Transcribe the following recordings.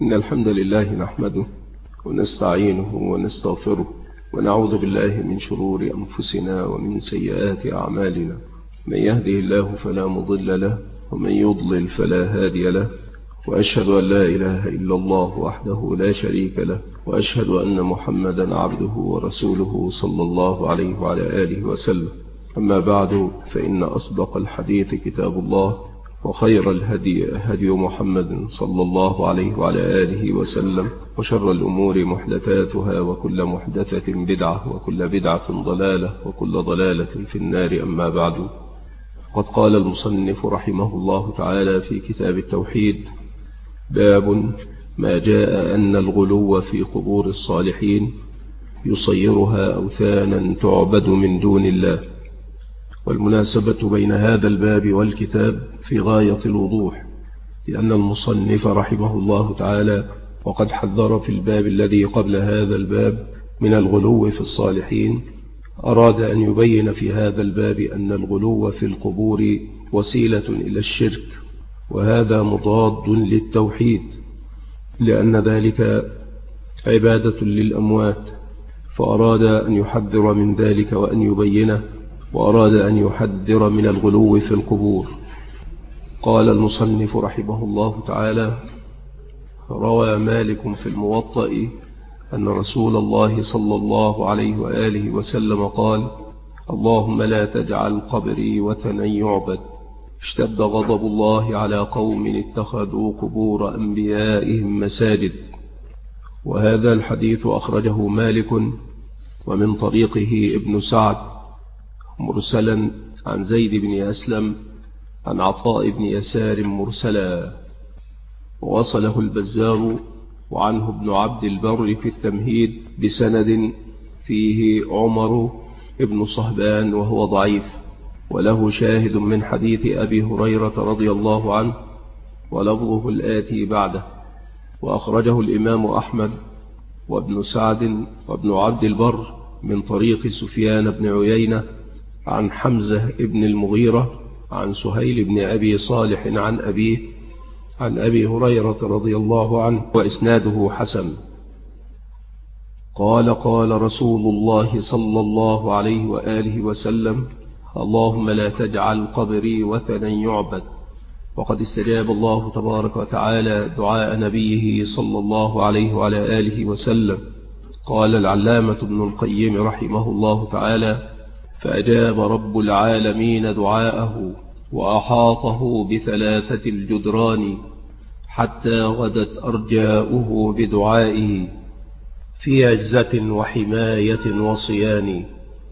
إن الحمد لله نحمده ونستعينه ونستغفره ونعوذ بالله من شرور أنفسنا ومن سيئات أعمالنا. من يهده الله فلا مضل له ومن يضلل فلا هادي له، وأشهد أن لا إله إلا الله وحده لا شريك له، وأشهد أن محمدا عبده ورسوله صلى الله عليه وعلى آله وسلم. أما بعد، فإن أصدق الحديث كتاب الله، وخير الهدي هدي محمد صلى الله عليه وعلى آله وسلم، وشر الأمور محدثاتها، وكل محدثة بدعة، وكل بدعة ضلالة، وكل ضلالة في النار. أما بعد، قد قال المصنف رحمه الله تعالى في كتاب التوحيد: باب ما جاء أن الغلو في قبور الصالحين يصيرها أوثانا تعبد من دون الله. والمناسبة بين هذا الباب والكتاب في غاية الوضوح، لأن المصنف رحمه الله تعالى وقد حذر في الباب الذي قبل هذا الباب من الغلو في الصالحين، أراد أن يبين في هذا الباب أن الغلو في القبور وسيلة إلى الشرك، وهذا مضاد للتوحيد، لأن ذلك عبادة للأموات، فأراد أن يحذر من ذلك وأن يبينه، وأراد أن يحذر من الغلو في القبور. قال المصنف رحمه الله تعالى: روى مالك في الموطأ أن رسول الله صلى الله عليه وآله وسلم قال: اللهم لا تجعل قبري وثنا يعبد. اشتد غضب الله على قوم اتخذوا قبور أنبيائهم مساجد. وهذا الحديث أخرجه مالك ومن طريقه ابن سعد مرسلا عن زيد بن أسلم عن عطاء بن يسار مرسلا، ووصله البزار وعنه ابن عبد البر في التمهيد بسند فيه عمر ابن صهبان وهو ضعيف، وله شاهد من حديث أبي هريرة رضي الله عنه ولفظه الآتي بعده. وأخرجه الإمام أحمد وابن سعد وابن عبد البر من طريق سفيان بن عيينة عن حمزة ابن المغيرة عن سهيل بن أبي صالح عن أبيه عن أبي هريرة رضي الله عنه، وإسناده حسن. قال: قال رسول الله صلى الله عليه وآله وسلم: اللهم لا تجعل قبري وثنا يعبد. وقد استجاب الله تبارك وتعالى دعاء نبيه صلى الله عليه وعلى آله وسلم. قال العلامة ابن القيم رحمه الله تعالى: فأجاب رب العالمين دعاءه وأحاطه بثلاثة الجدران، حتى غدت أرجاؤه بدعائه في عزة وحماية وصيان.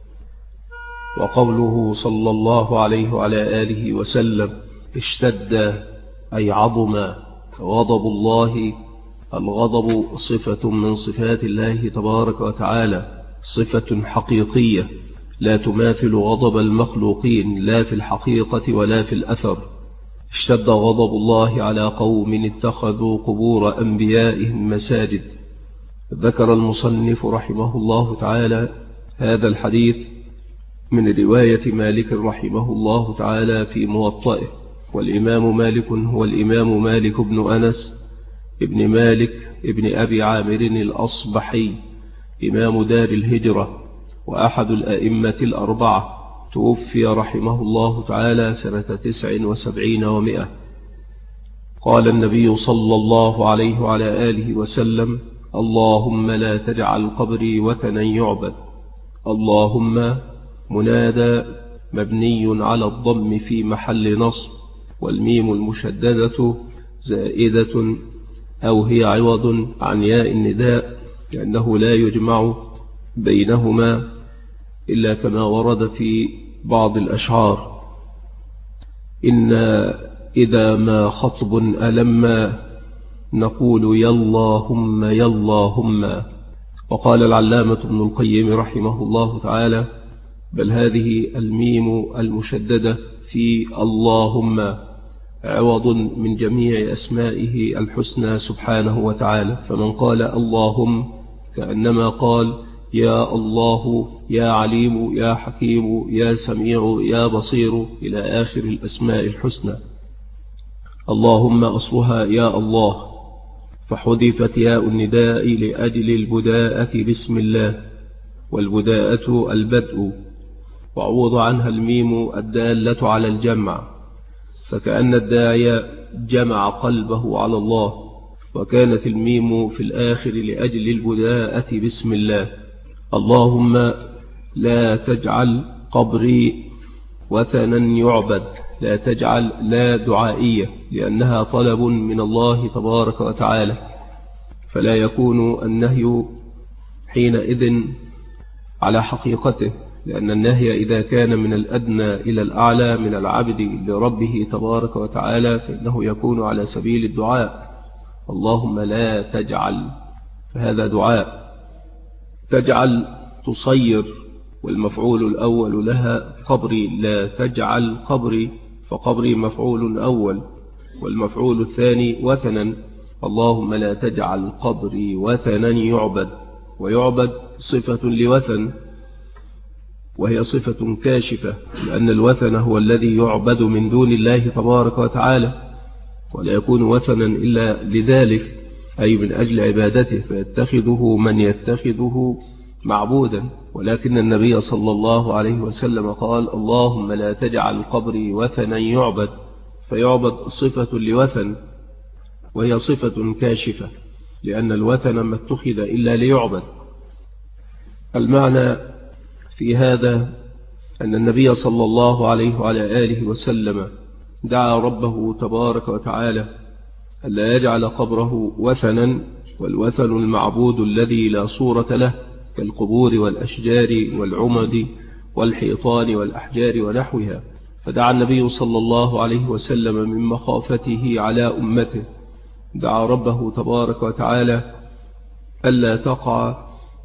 وقوله صلى الله عليه وعلى آله وسلم: اشتد أي عظم غضب الله. الغضب صفة من صفات الله تبارك وتعالى، صفة حقيقية لا تماثل غضب المخلوقين، لا في الحقيقة ولا في الأثر. اشتد غضب الله على قوم اتخذوا قبور أنبيائهم مساجد. ذكر المصنف رحمه الله تعالى هذا الحديث من رواية مالك رحمه الله تعالى في موطئه. والإمام مالك هو الإمام مالك بن أنس ابن مالك ابن أبي عامر الأصبحي، إمام دار الهجرة وأحد الأئمة الأربعة، توفي رحمه الله تعالى سنة 79 و100. قال النبي صلى الله عليه وعلى آله وسلم: اللهم لا تجعل قبري وثنا يعبد. اللهم منادى مبني على الضم في محل نصب، والميم المشددة زائدة أو هي عوض عن ياء النداء، لأنه لا يجمع بينهما إلا كما ورد في بعض الأشعار: إن إذا ما خطب ألما نقول ياللهم ياللهم. وقال العلامة ابن القيم رحمه الله تعالى: بل هذه الميم المشددة في اللهم عوض من جميع أسمائه الحسنى سبحانه وتعالى، فمن قال اللهم كأنما قال يا الله يا عليم يا حكيم يا سميع يا بصير إلى آخر الأسماء الحسنى. اللهم أصلها يا الله، فحذفت ياء النداء لأجل البداءة بسم الله، والبداءة البدء، وعوض عنها الميم الدالة على الجمع، فكأن الداعي جمع قلبه على الله، وكانت الميم في الآخر لأجل البداءة بسم الله. اللهم لا تجعل قبري وثنا يعبد، لا تجعل لا دعائية، لأنها طلب من الله تبارك وتعالى، فلا يكون النهي حينئذ على حقيقته، لأن النهي إذا كان من الأدنى إلى الأعلى من العبد لربه تبارك وتعالى فإنه يكون على سبيل الدعاء. اللهم لا تجعل، فهذا دعاء. تجعل تصير، والمفعول الأول لها قبري، لا تجعل قبري، فقبري مفعول أول، والمفعول الثاني وثنا. اللهم لا تجعل قبري وثنا يعبد، ويعبد صفة لوثن، وهي صفة كاشفة، لأن الوثن هو الذي يعبد من دون الله تبارك وتعالى، ولا يكون وثنا إلا لذلك، أي من أجل عبادته، فيتخذه من يتخذه معبودا. ولكن النبي صلى الله عليه وسلم قال اللهم لا تجعل قبري وثنا يعبد، فيعبد صفة لوثن، وهي صفة كاشفة، لأن الوثن ما اتخذ إلا ليعبد. المعنى في هذا أن النبي صلى الله عليه وعلى آله وسلم دعا ربه تبارك وتعالى ألا يجعل قبره وثنا، والوثن المعبود الذي لا صورة له، كالقبور والأشجار والعمد والحيطان والأحجار ونحوها. فدعا النبي صلى الله عليه وسلم من مخافته على أمته، دعا ربه تبارك وتعالى ألا تقع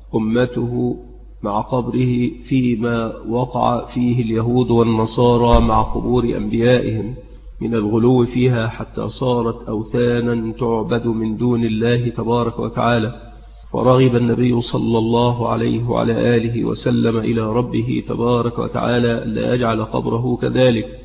أمته مع قبره فيما وقع فيه اليهود والنصارى مع قبور أنبيائهم من الغلو فيها، حتى صارت أوثانا تعبد من دون الله تبارك وتعالى. فرغب النبي صلى الله عليه وعلى آله وسلم إلى ربه تبارك وتعالى لا يجعل قبره كذلك.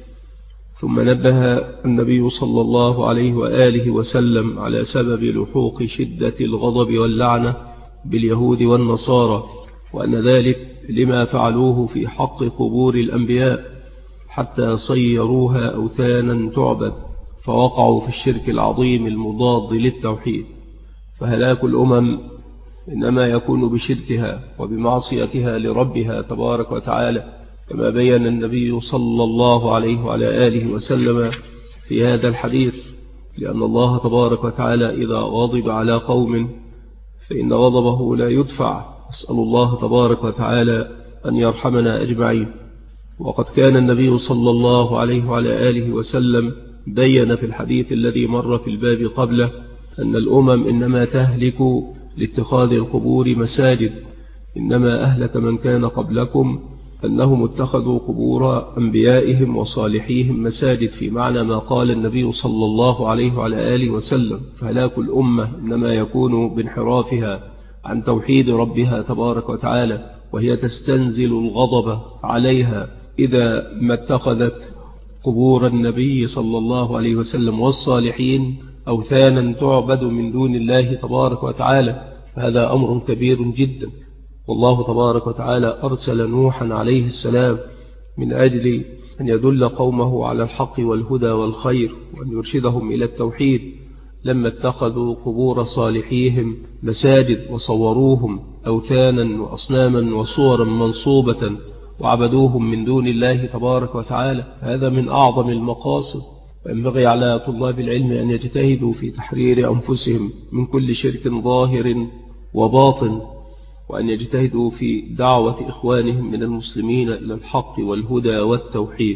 ثم نبه النبي صلى الله عليه وآله وسلم على سبب لحوق شدة الغضب واللعنة باليهود والنصارى، وأن ذلك لما فعلوه في حق قبور الأنبياء حتى صيروها أوثانا تعبد، فوقعوا في الشرك العظيم المضاد للتوحيد. فهلاك الأمم إنما يكون بشركها وبمعصيتها لربها تبارك وتعالى، كما بين النبي صلى الله عليه وعلى آله وسلم في هذا الحديث، لأن الله تبارك وتعالى إذا غضب على قوم فإن غضبه لا يدفع. أسأل الله تبارك وتعالى أن يرحمنا أجمعين. وقد كان النبي صلى الله عليه وعلى آله وسلم بين في الحديث الذي مر في الباب قبله أن الأمم إنما تهلك لاتخاذ القبور مساجد، إنما أهلك من كان قبلكم أنهم اتخذوا قبور أنبيائهم وصالحيهم مساجد، في معنى ما قال النبي صلى الله عليه وعلى آله وسلم. فهلاك الأمة إنما يكون بانحرافها عن توحيد ربها تبارك وتعالى، وهي تستنزل الغضب عليها إذا ما اتخذت قبور النبي صلى الله عليه وسلم والصالحين أوثانا تعبد من دون الله تبارك وتعالى. فهذا أمر كبير جدا. والله تبارك وتعالى أرسل نوحا عليه السلام من أجل أن يدل قومه على الحق والهدى والخير، وأن يرشدهم إلى التوحيد، لما اتخذوا قبور صالحيهم مساجد وصوروهم أوثانا وأصناما وصورا منصوبة وعبدوهم من دون الله تبارك وتعالى. هذا من أعظم المقاصد، وينبغي على طلاب العلم أن يجتهدوا في تحرير أنفسهم من كل شرك ظاهر وباطن، وأن يجتهدوا في دعوة إخوانهم من المسلمين إلى الحق والهدى والتوحيد.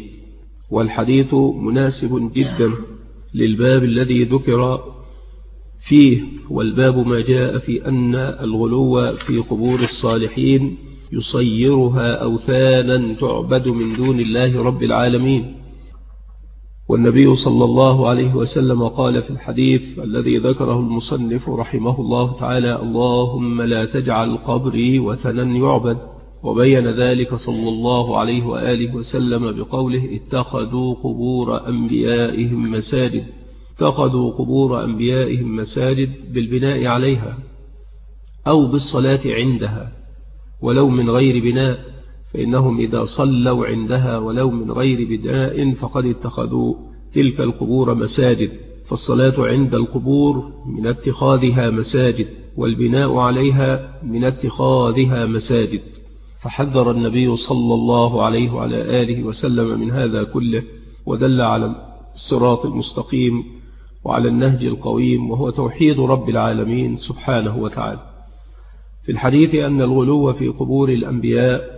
والحديث مناسب جدا للباب الذي ذكر فيه، والباب ما جاء في أن الغلو في قبور الصالحين يصيرها أوثانا تعبد من دون الله رب العالمين. والنبي صلى الله عليه وسلم قال في الحديث الذي ذكره المصنف رحمه الله تعالى اللهم لا تجعل قبري وثنا يعبد، وبين ذلك صلى الله عليه وآله وسلم بقوله اتخذوا قبور أنبيائهم مساجد، اتخذوا قبور أنبيائهم مساجد بالبناء عليها أو بالصلاة عندها ولو من غير بناء، فإنهم إذا صلوا عندها ولو من غير بناء فقد اتخذوا تلك القبور مساجد، فالصلاة عند القبور من اتخاذها مساجد، والبناء عليها من اتخاذها مساجد. فحذر النبي صلى الله عليه وعلى آله وسلم من هذا كله، ودل على الصراط المستقيم وعلى النهج القويم، وهو توحيد رب العالمين سبحانه وتعالى. في الحديث أن الغلو في قبور الأنبياء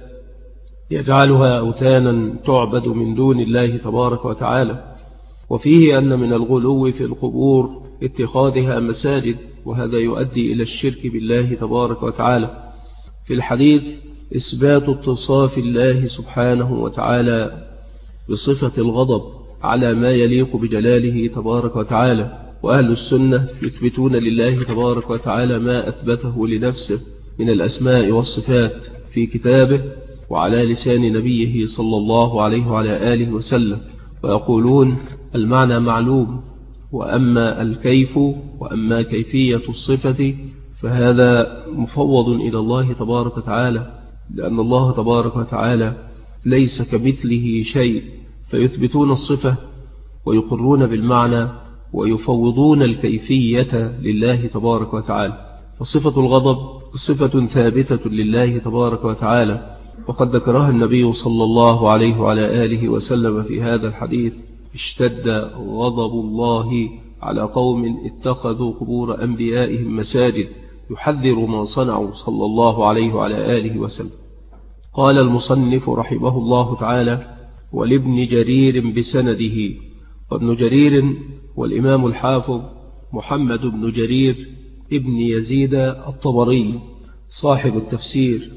يجعلها أوثانا تعبد من دون الله تبارك وتعالى، وفيه أن من الغلو في القبور اتخاذها مساجد، وهذا يؤدي إلى الشرك بالله تبارك وتعالى. في الحديث إثبات اتصاف الله سبحانه وتعالى بصفة الغضب على ما يليق بجلاله تبارك وتعالى، وأهل السنة يثبتون لله تبارك وتعالى ما أثبته لنفسه من الأسماء والصفات في كتابه وعلى لسان نبيه صلى الله عليه وعلى آله وسلم، ويقولون المعنى معلوم، وأما الكيف وأما كيفية الصفة فهذا مفوض إلى الله تبارك وتعالى، لأن الله تبارك وتعالى ليس كمثله شيء، فيثبتون الصفة ويقرون بالمعنى ويفوضون الكيفية لله تبارك وتعالى. فصفة الغضب صفة ثابتة لله تبارك وتعالى، وقد ذكرها النبي صلى الله عليه وعلى آله وسلم في هذا الحديث: اشتد غضب الله على قوم اتخذوا قبور أنبيائهم مساجد، يحذر ما صنعوا صلى الله عليه وعلى آله وسلم. قال المصنف رحمه الله تعالى: ولابن جرير بسنده. وابن جرير والإمام الحافظ محمد بن جرير ابن يزيد الطبري صاحب التفسير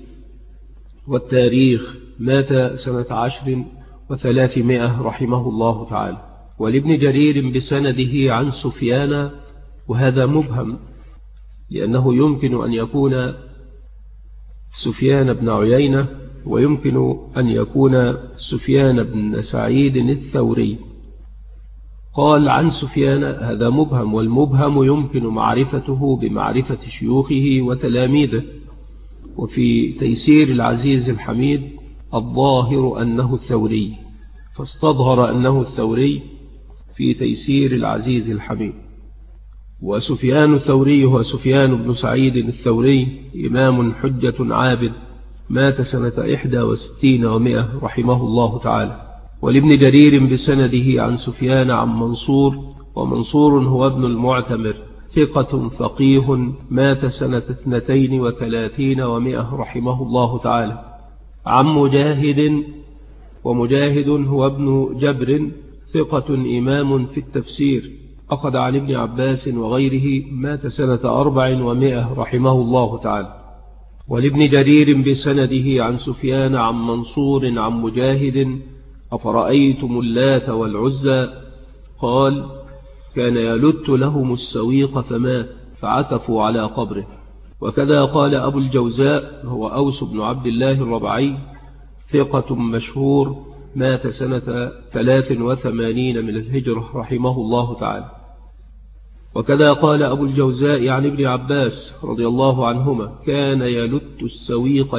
والتاريخ، مات سنة 300 رحمه الله تعالى. ولابن جرير بسنده عن سفيان، وهذا مبهم لأنه يمكن أن يكون سفيان بن عيينة، ويمكن أن يكون سفيان بن سعيد الثوري. قال عن سفيان، هذا مبهم، والمبهم يمكن معرفته بمعرفة شيوخه وتلاميذه. وفي تيسير العزيز الحميد الظاهر أنه الثوري، فاستظهر أنه الثوري في تيسير العزيز الحميد. وسفيان الثوري هو سفيان بن سعيد الثوري، إمام حجة عابد، مات سنة 61 و100 رحمه الله تعالى. ولابن جرير بسنده عن سفيان عن منصور، ومنصور هو ابن المعتمر، ثقة فقيه، مات سنة 32 و100 رحمه الله تعالى. عن مجاهد، ومجاهد هو ابن جبر، ثقة إمام في التفسير، أخذ عن ابن عباس وغيره، مات سنة 4 و100 رحمه الله تعالى. ولابن جرير بسنده عن سفيان عن منصور عن مجاهد: أفرأيتم اللات والعزى؟ قال: كان يلت لهم السويق فمات، فعتفوا على قبره. وكذا قال أبو الجوزاء، هو أوس بن عبد الله الربعي، ثقة مشهور، مات سنة 83 من الهجرة رحمه الله تعالى. وكذا قال أبو الجوزاء عن ابن عباس رضي الله عنهما: كان يلت السويق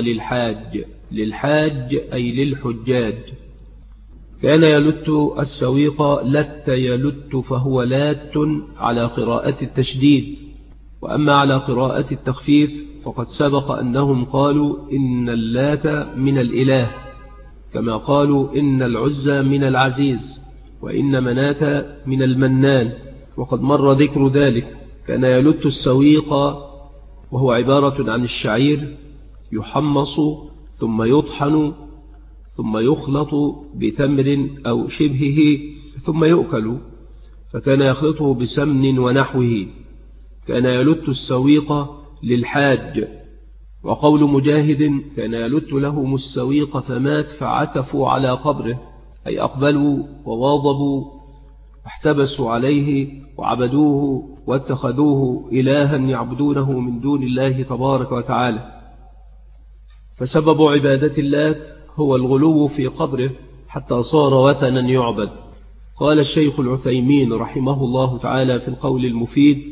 للحاج أي للحجاج. كان يلت السويق لت يلت، فهو لات على قراءة التشديد. وأما على قراءة التخفيف فقد سبق أنهم قالوا إن اللات من الإله، كما قالوا إن العزى من العزيز، وإن مناة من المنان، وقد مر ذكر ذلك. كان يلت السويق وهو عبارة عن الشعير، يحمص ثم يطحن ثم يخلط بتمر أو شبهه ثم يؤكل، فكان يخلطه بسمن ونحوه. كان يلت السويق للحاج. وقول مجاهد: كان يلت لهم السويق فمات، فعتفوا على قبره، أي أقبلوا وواظبوا واحتبسوا عليه وعبدوه واتخذوه إلها يعبدونه من دون الله تبارك وتعالى. فسبب عبادة اللات هو الغلو في قبره حتى صار وثنا يعبد. قال الشيخ العثيمين رحمه الله تعالى في القول المفيد: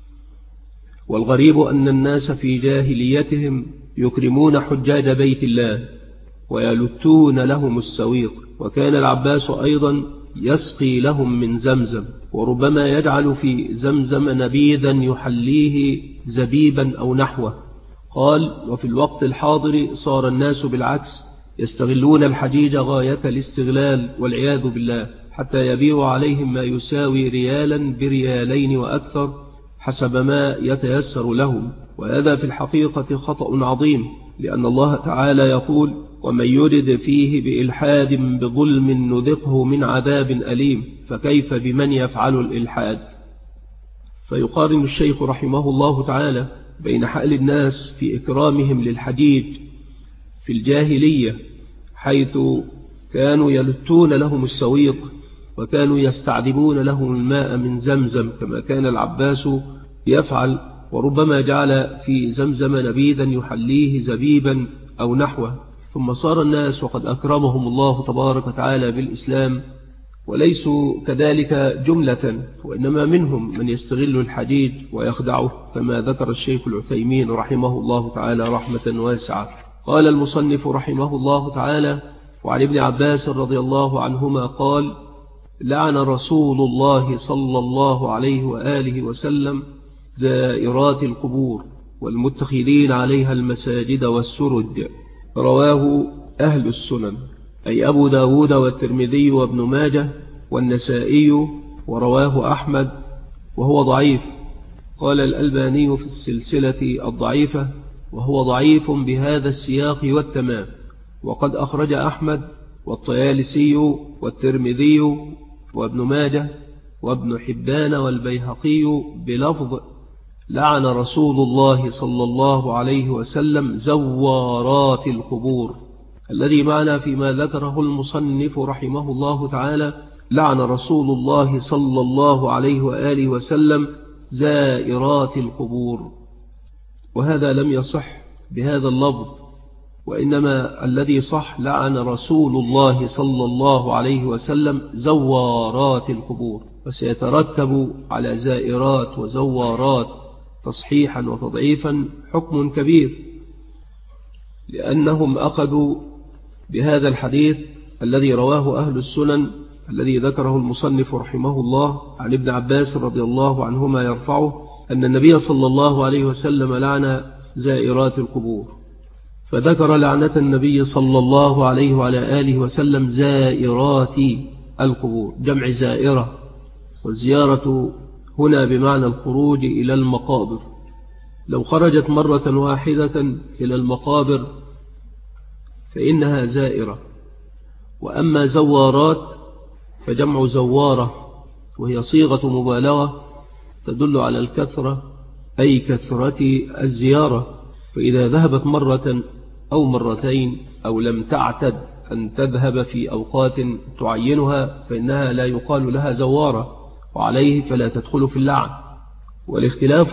والغريب أن الناس في جاهليتهم يكرمون حجاج بيت الله ويلتون لهم السويق، وكان العباس أيضا يسقي لهم من زمزم، وربما يجعل في زمزم نبيذا يحليه زبيبا أو نحوه. قال: وفي الوقت الحاضر صار الناس بالعكس يستغلون الحجيج غاية الاستغلال والعياذ بالله، حتى يبيع عليهم ما يساوي ريالا بريالين وأكثر حسب ما يتيسر لهم، وهذا في الحقيقة خطأ عظيم، لأن الله تعالى يقول: ومن يرد فيه بإلحاد بظلم نذقه من عذاب أليم، فكيف بمن يفعل الإلحاد؟ فيقارن الشيخ رحمه الله تعالى بين حال الناس في إكرامهم للحجيج في الجاهلية، حيث كانوا يلتون لهم السويق وكانوا يستعذبون لهم الماء من زمزم كما كان العباس يفعل، وربما جعل في زمزم نبيذا يحليه زبيبا أو نحوه. ثم صار الناس وقد أكرمهم الله تبارك وتعالى بالإسلام، وليسوا كذلك جملة، وإنما منهم من يستغل الحجيج ويخدعه، كما ذكر الشيخ العثيمين رحمه الله تعالى رحمة واسعة. قال المصنف رحمه الله تعالى: وعن ابن عباس رضي الله عنهما قال: لعن رسول الله صلى الله عليه وآله وسلم زائرات القبور والمتخذين عليها المساجد والسرج. رواه أهل السنن، أي أبو داود والترمذي وابن ماجه والنسائي، ورواه أحمد وهو ضعيف. قال الألباني في السلسلة الضعيفة: وهو ضعيف بهذا السياق والتمام. وقد أخرج أحمد والطيالسي والترمذي وابن ماجه وابن حبان والبيهقي بلفظ: لعن رسول الله صلى الله عليه وسلم زوارات القبور، الذي معنى فيما ذكره المصنف رحمه الله تعالى: لعن رسول الله صلى الله عليه وآله وسلم زائرات القبور. وهذا لم يصح بهذا اللفظ، وإنما الذي صح: لعن رسول الله صلى الله عليه وسلم زوارات القبور. وسيترتب على زائرات وزوارات تصحيحا وتضعيفا حكم كبير، لأنهم أخذوا بهذا الحديث الذي رواه أهل السنن الذي ذكره المصنف رحمه الله عن ابن عباس رضي الله عنهما يرفعه أن النبي صلى الله عليه وسلم لعن زائرات القبور، فذكر لعنة النبي صلى الله عليه وعلى آله وسلم زائرات القبور، جمع زائرة، والزيارة هنا بمعنى الخروج إلى المقابر. لو خرجت مرة واحدة إلى المقابر فإنها زائرة. وأما زوارات فجمع زوارة، وهي صيغة مبالغة تدل على الكثرة، أي كثرة الزيارة. فإذا ذهبت مرة أو مرتين أو لم تعتد أن تذهب في أوقات تعينها فإنها لا يقال لها زوارة، وعليه فلا تدخل في اللعن. والاختلاف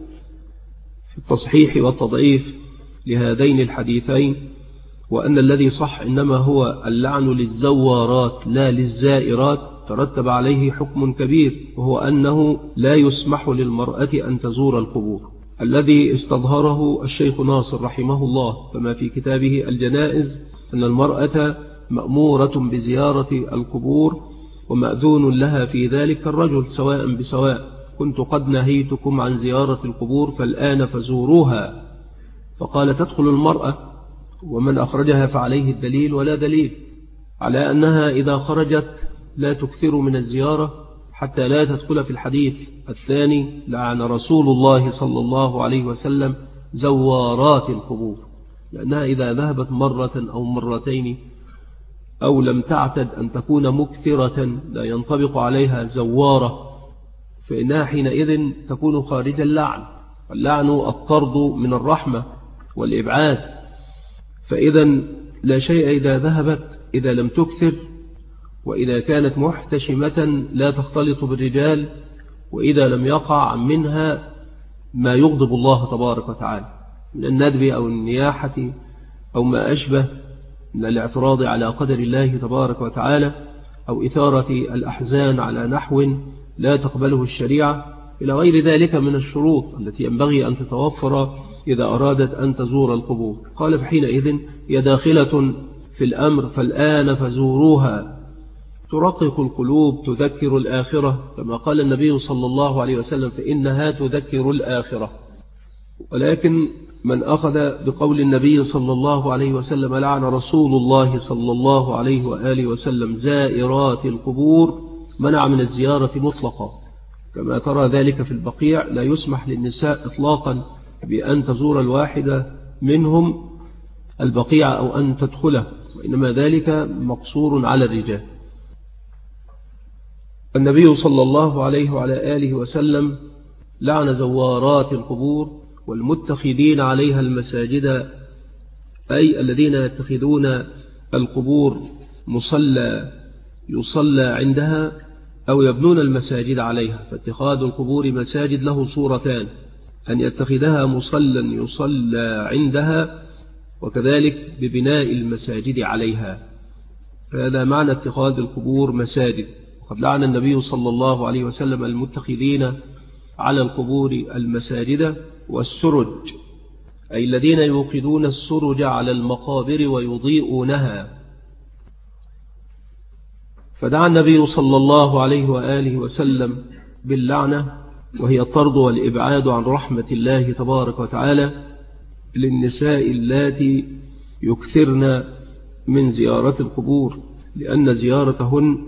في التصحيح والتضعيف لهذين الحديثين، وأن الذي صح إنما هو اللعن للزوارات لا للزائرات، ترتب عليه حكم كبير، وهو أنه لا يسمح للمرأة أن تزور القبور، الذي استظهره الشيخ ناصر رحمه الله كما في كتابه الجنائز أن المرأة مأمورة بزيارة القبور ومأذون لها في ذلك الرجل سواء بسواء. كنت قد نهيتكم عن زيارة القبور فالآن فزوروها. فقال: تدخل المرأة، ومن أخرجها فعليه الدليل ولا دليل على أنها إذا خرجت لا تكثر من الزيارة حتى لا تدخل في الحديث الثاني: لعن رسول الله صلى الله عليه وسلم زوارات القبور، لأنها إذا ذهبت مرة أو مرتين أو لم تعتد أن تكون مكثرة لا ينطبق عليها زوارة، فإنها حينئذ تكون خارج اللعن، واللعن الطرد من الرحمة والإبعاد. فإذا لا شيء إذا ذهبت إذا لم تكثر، وإذا كانت محتشمة لا تختلط بالرجال، وإذا لم يقع منها ما يغضب الله تبارك وتعالى من الندب أو النياحة أو ما أشبه من الاعتراض على قدر الله تبارك وتعالى، أو إثارة الأحزان على نحو لا تقبله الشريعة إلى غير ذلك من الشروط التي ينبغي أن تتوفر إذا أرادت أن تزور القبور. قال فحينئذ هي داخلة في الأمر، فالآن فزوروها ترقق القلوب تذكر الآخرة، كما قال النبي صلى الله عليه وسلم فإنها تذكر الآخرة. ولكن من أخذ بقول النبي صلى الله عليه وسلم لعن رسول الله صلى الله عليه وآله وسلم زائرات القبور منع من الزيارة مطلقا، كما ترى ذلك في البقيع. لا يسمح للنساء إطلاقا بأن تزور الواحدة منهم البقيع أو أن تدخله، وإنما ذلك مقصور على الرجال. النبي صلى الله عليه وعلى آله وسلم لعن زوارات القبور والمتخذين عليها المساجد، أي الذين يتخذون القبور مصلى يصلى عندها أو يبنون المساجد عليها. فاتخاذ القبور مساجد له صورتان: أن يتخذها مصلى يصلى عندها، وكذلك ببناء المساجد عليها. فهذا معنى اتخاذ القبور مساجد. وقد لعن النبي صلى الله عليه وسلم المتخذين على القبور المساجد والسرج، أي الذين يوقدون السرج على المقابر ويضيئونها. فدعا النبي صلى الله عليه وآله وسلم باللعنة، وهي الطرد والإبعاد عن رحمة الله تبارك وتعالى للنساء اللاتي يكثرن من زيارة القبور، لأن زيارتهن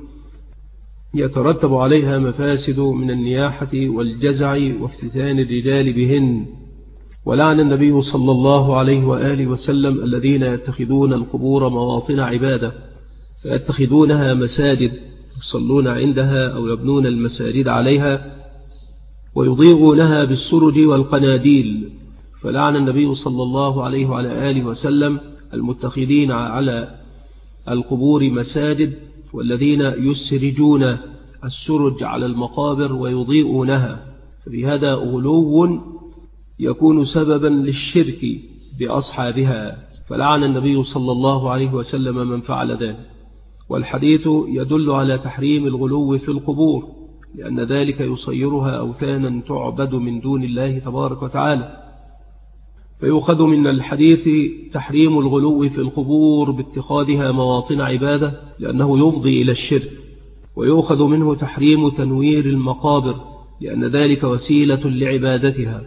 يترتب عليها مفاسد من النياحة والجزع وافتتان الرجال بهن. ولعن النبي صلى الله عليه وآله وسلم الذين يتخذون القبور مواطن عبادة، فيتخذونها مساجد يصلون عندها أو يبنون المساجد عليها ويضيئونها بالسرج والقناديل. فلعن النبي صلى الله عليه وعلى آله وسلم المتخذين على القبور مساجد والذين يسرجون السرج على المقابر ويضيئونها، فبهذا غلو يكون سببا للشرك بأصحابها. فلعن النبي صلى الله عليه وسلم من فعل ذلك. والحديث يدل على تحريم الغلو في القبور، لأن ذلك يصيرها أوثانا تعبد من دون الله تبارك وتعالى. فيؤخذ من الحديث تحريم الغلو في القبور باتخاذها مواطن عبادة، لأنه يفضي إلى الشرك. ويؤخذ منه تحريم تنوير المقابر، لأن ذلك وسيلة لعبادتها.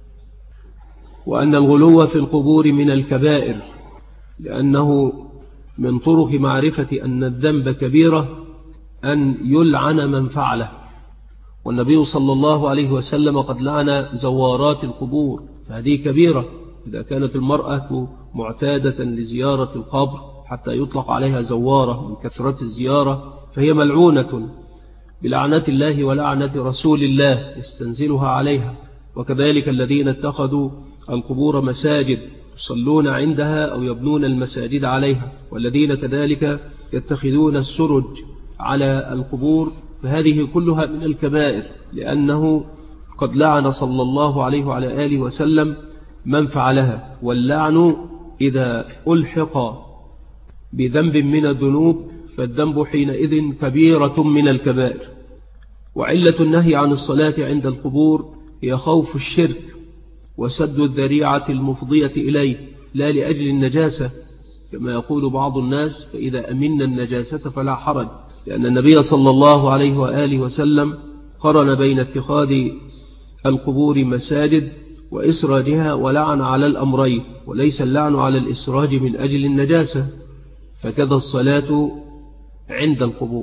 وأن الغلو في القبور من الكبائر، لأنه من طرق معرفة أن الذنب كبيرة أن يلعن من فعله. والنبي صلى الله عليه وسلم قد لعن زوارات القبور، فهذه كبيرة. إذا كانت المرأة معتادة لزيارة القبر حتى يطلق عليها زوارة من كثرة الزيارة، فهي ملعونة بلعنة الله ولعنة رسول الله يستنزلها عليها. وكذلك الذين اتخذوا القبور مساجد يصلون عندها أو يبنون المساجد عليها، والذين كذلك يتخذون السرج على القبور، فهذه كلها من الكبائر، لأنه قد لعن صلى الله عليه وعلى آله وسلم من فعلها. واللعن إذا ألحق بذنب من الذنوب فالذنب حينئذ كبيرة من الكبائر. وعلة النهي عن الصلاة عند القبور هي خوف الشرك وسد الذريعة المفضية إليه، لا لأجل النجاسة كما يقول بعض الناس، فإذا أمنا النجاسة فلا حرج، لأن النبي صلى الله عليه وآله وسلم قرن بين اتخاذ القبور مساجد وإسراجها، ولعن على الأمرين، وليس اللعن على الإسراج من أجل النجاسة، فكذا الصلاة عند القبور.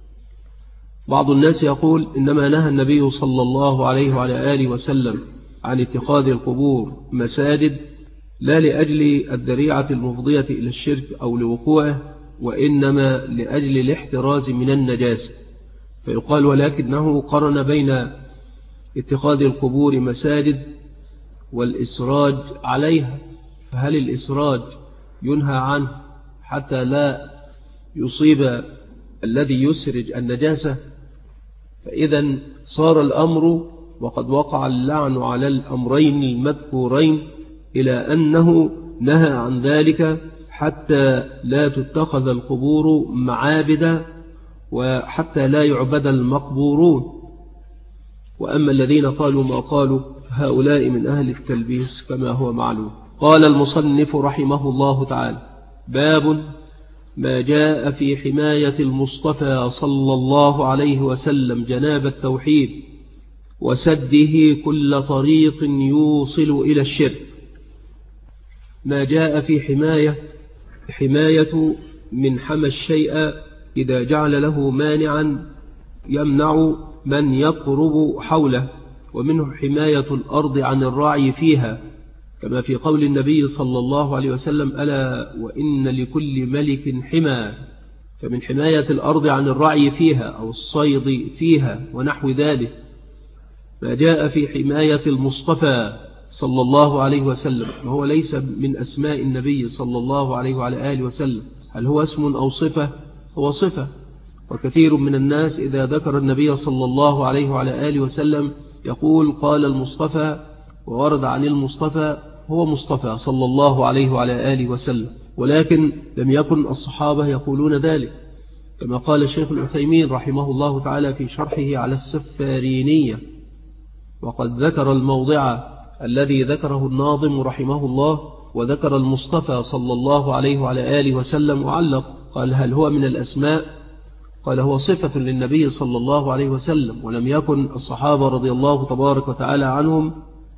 بعض الناس يقول إنما نهى النبي صلى الله عليه وعلى آله وسلم عن اتخاذ القبور مساجد لا لأجل الذريعة المفضية إلى الشرك أو لوقوعه، وإنما لأجل الاحتراز من النجاسة. فيقال ولكنه قرن بين اتخاذ القبور مساجد والإسراج عليها، فهل الإسراج ينهى عنه حتى لا يصيب الذي يسرج النجاسة؟ فإذا صار الأمر وقد وقع اللعن على الأمرين المذكورين إلى أنه نهى عن ذلك حتى لا تتخذ القبور معابد وحتى لا يعبد المقبورون. وأما الذين قالوا ما قالوا فهؤلاء من أهل التلبيس كما هو معلوم. قال المصنف رحمه الله تعالى: باب ما جاء في حماية المصطفى صلى الله عليه وسلم جناب التوحيد وسده كل طريق يوصل إلى الشرك. ما جاء في حماية من حمى الشيء إذا جعل له مانعا يمنع من يقرب حوله، ومنه حماية الأرض عن الرعي فيها، كما في قول النبي صلى الله عليه وسلم: ألا وإن لكل ملك حمى. فمن حماية الأرض عن الرعي فيها أو الصيد فيها ونحو ذلك. ما جاء في حماية المصطفى صلى الله عليه وسلم، وهو ليس من أسماء النبي صلى الله عليه وعلى آله وسلم. هل هو اسم أو صفة؟ هو صفة. وكثير من الناس إذا ذكر النبي صلى الله عليه وعلى آله وسلم يقول قال المصطفى، وورد عن المصطفى هو مصطفى صلى الله عليه وعلى آله وسلم، ولكن لم يكن الصحابة يقولون ذلك، كما قال الشيخ العثيمين رحمه الله تعالى في شرحه على السفارينية. وقد ذكر الموضع الذي ذكره الناظم رحمه الله، وذكر المصطفى صلى الله عليه وعلى آله وسلم وعلق قال: هل هو من الأسماء؟ قال: هو صفة للنبي صلى الله عليه وسلم. ولم يكن الصحابة رضي الله تبارك وتعالى عنهم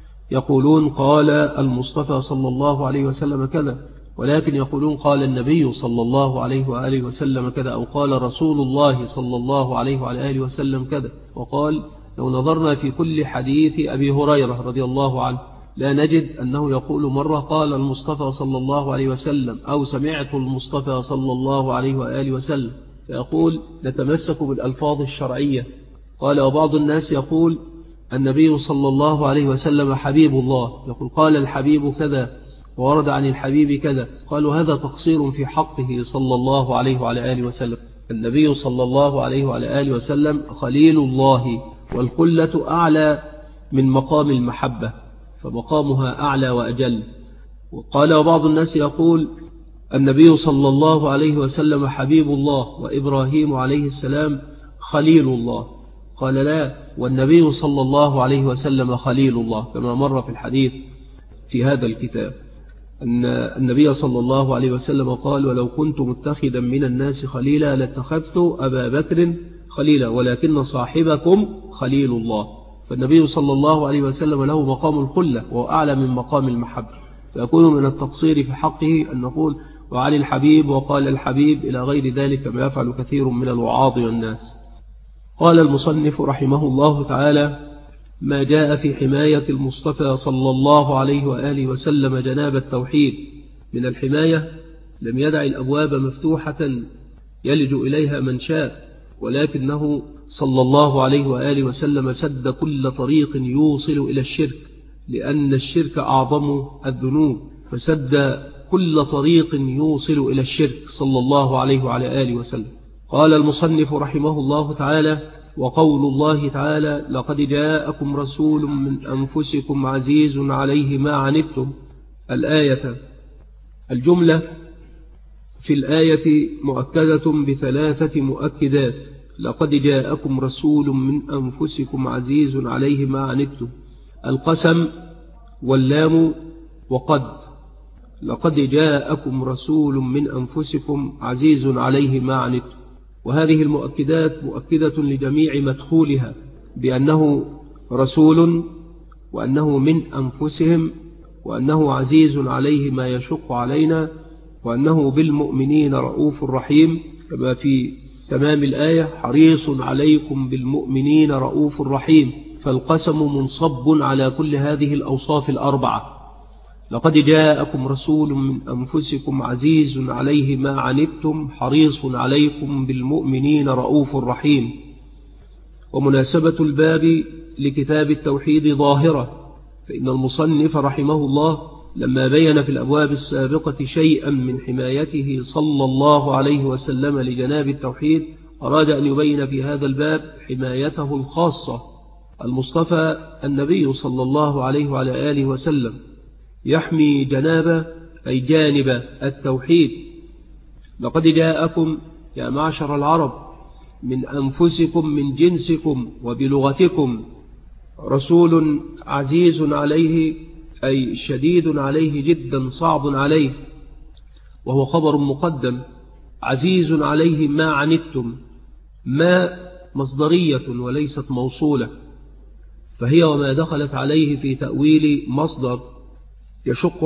يقولون قال المصطفى صلى الله عليه وسلم كذا، ولكن يقولون قال النبي صلى الله عليه وآله وسلم كذا، أو قال رسول الله صلى الله عليه وعلى آله وسلم كذا. وقال: لو نظرنا في كل حديث أبي هريرة رضي الله عنه لا نجد أنه يقول مرة قال المصطفى صلى الله عليه وسلم أو سمعت المصطفى صلى الله عليه وآله وسلم، فيقول نتمسك بالألفاظ الشرعية. قال: وبعض الناس يقول النبي صلى الله عليه وسلم حبيب الله، يقول قال الحبيب كذا وورد عن الحبيب كذا. قالوا هذا تقصير في حقه صلى الله عليه وعلى آله وسلم. النبي صلى الله عليه وعلى آله وسلم خليل الله، والخلة أعلى من مقام المحبة، فمقامها أعلى وأجل. وقال: وبعض الناس يقول النبي صلى الله عليه وسلم حبيب الله وإبراهيم عليه السلام خليل الله. قال: لا، والنبي صلى الله عليه وسلم خليل الله، كما مر في الحديث في هذا الكتاب أن النبي صلى الله عليه وسلم قال: ولو كنت متخذا من الناس خليلا لاتخذت أبا بكر خليلا، ولكن صاحبكم خليل الله. فالنبي صلى الله عليه وسلم له مقام الخلة وهو أعلى من مقام المحبة، فيكون من التقصير في حقه أن نقول وعلي الحبيب وقال الحبيب إلى غير ذلك، كما يفعل كثير من الوعاظ والناس. قال المصنف رحمه الله تعالى: ما جاء في حماية المصطفى صلى الله عليه وآله وسلم جناب التوحيد. من الحماية لم يدع الأبواب مفتوحة يلج إليها من شاء، ولكنه صلى الله عليه وآله وسلم سد كل طريق يوصل إلى الشرك، لأن الشرك أعظم الذنوب، فسد كل طريق يوصل إلى الشرك صلى الله عليه وعلى آله وسلم. قال المصنف رحمه الله تعالى: وقول الله تعالى: لقد جاءكم رسول من أنفسكم عزيز عليه ما عنتم. الآية. الجملة في الآية مؤكدة بثلاثة مؤكدات: لقد جاءكم رسول من أنفسكم عزيز عليه ما عنتم، القسم واللام وقد. لقد جاءكم رسول من أنفسكم عزيز عليه ما عنتم. وهذه المؤكدات مؤكدة لجميع مدخولها، بأنه رسول، وأنه من أنفسهم، وأنه عزيز عليه ما يشق علينا، وأنه بالمؤمنين رؤوف رحيم، كما في تمام الآية: حريص عليكم بالمؤمنين رؤوف رحيم. فالقسم منصب على كل هذه الأوصاف الأربعة. لقد جاءكم رسول من أنفسكم عزيز عليه ما عنتم حريص عليكم بالمؤمنين رؤوف رحيم. ومناسبة الباب لكتاب التوحيد ظاهرة، فإن المصنف رحمه الله لما بين في الأبواب السابقة شيئا من حمايته صلى الله عليه وسلم لجناب التوحيد، أراد أن يبين في هذا الباب حمايته الخاصة. المصطفى النبي صلى الله عليه وعلى آله وسلم يحمي جناب أي جانب التوحيد. لقد جاءكم يا معشر العرب من أنفسكم من جنسكم وبلغتكم رسول عزيز عليه أي شديد عليه جدا صعب عليه، وهو خبر مقدم. عزيز عليه ما عنتم، ما مصدرية وليست موصولة، فهي وما دخلت عليه في تأويل مصدر يشق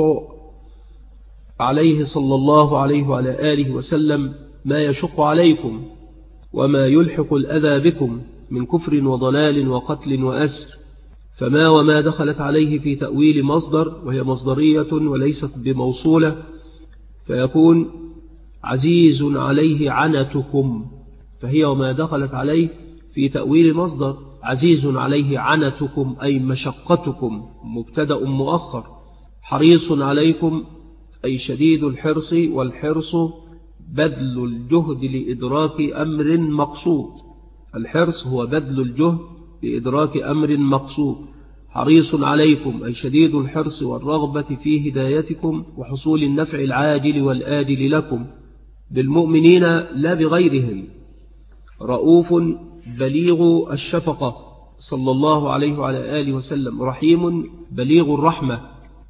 عليه صلى الله عليه وعلى آله وسلم ما يشق عليكم وما يلحق الأذى بكم من كفر وضلال وقتل وأسر. فما وما دخلت عليه في تأويل مصدر وهي مصدرية وليست بموصولة، فيكون عزيز عليه عنتكم، فهي وما دخلت عليه في تأويل مصدر عزيز عليه عنتكم أي مشقتكم مبتدأ مؤخر. حريص عليكم أي شديد الحرص، والحرص بذل الجهد لإدراك أمر مقصود. الحرص هو بذل الجهد لإدراك أمر مقصود. حريص عليكم أي شديد الحرص والرغبة في هدايتكم وحصول النفع العاجل والآجل لكم بالمؤمنين لا بغيرهم. رؤوف بليغ الشفقة صلى الله عليه وعلى آله وسلم. رحيم بليغ الرحمة،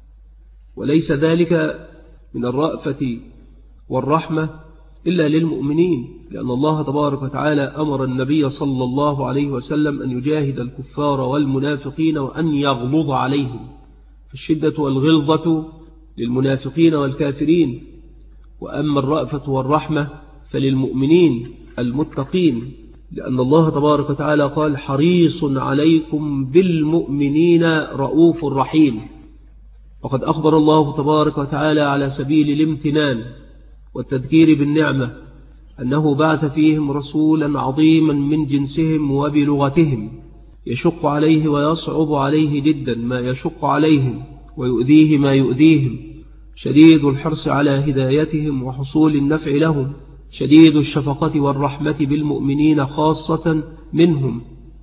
وليس ذلك من الرأفة والرحمة إلا للمؤمنين، لأن الله تبارك وتعالى أمر النبي صلى الله عليه وسلم أن يجاهد الكفار والمنافقين وأن يغلظ عليهم، فالشدة والغلظة للمنافقين والكافرين، وأما الرأفة والرحمة فللمؤمنين المتقين، لأن الله تبارك وتعالى قال حريص عليكم بالمؤمنين رؤوف رحيم. وقد أخبر الله تبارك وتعالى على سبيل الامتنان والتذكير بالنعمة أنه بعث فيهم رسولا عظيما من جنسهم وبلغتهم يشق عليه ويصعب عليه جدا ما يشق عليهم ويؤذيه ما يؤذيهم، شديد الحرص على هدايتهم وحصول النفع لهم، شديد الشفقة والرحمة بالمؤمنين خاصة منهم.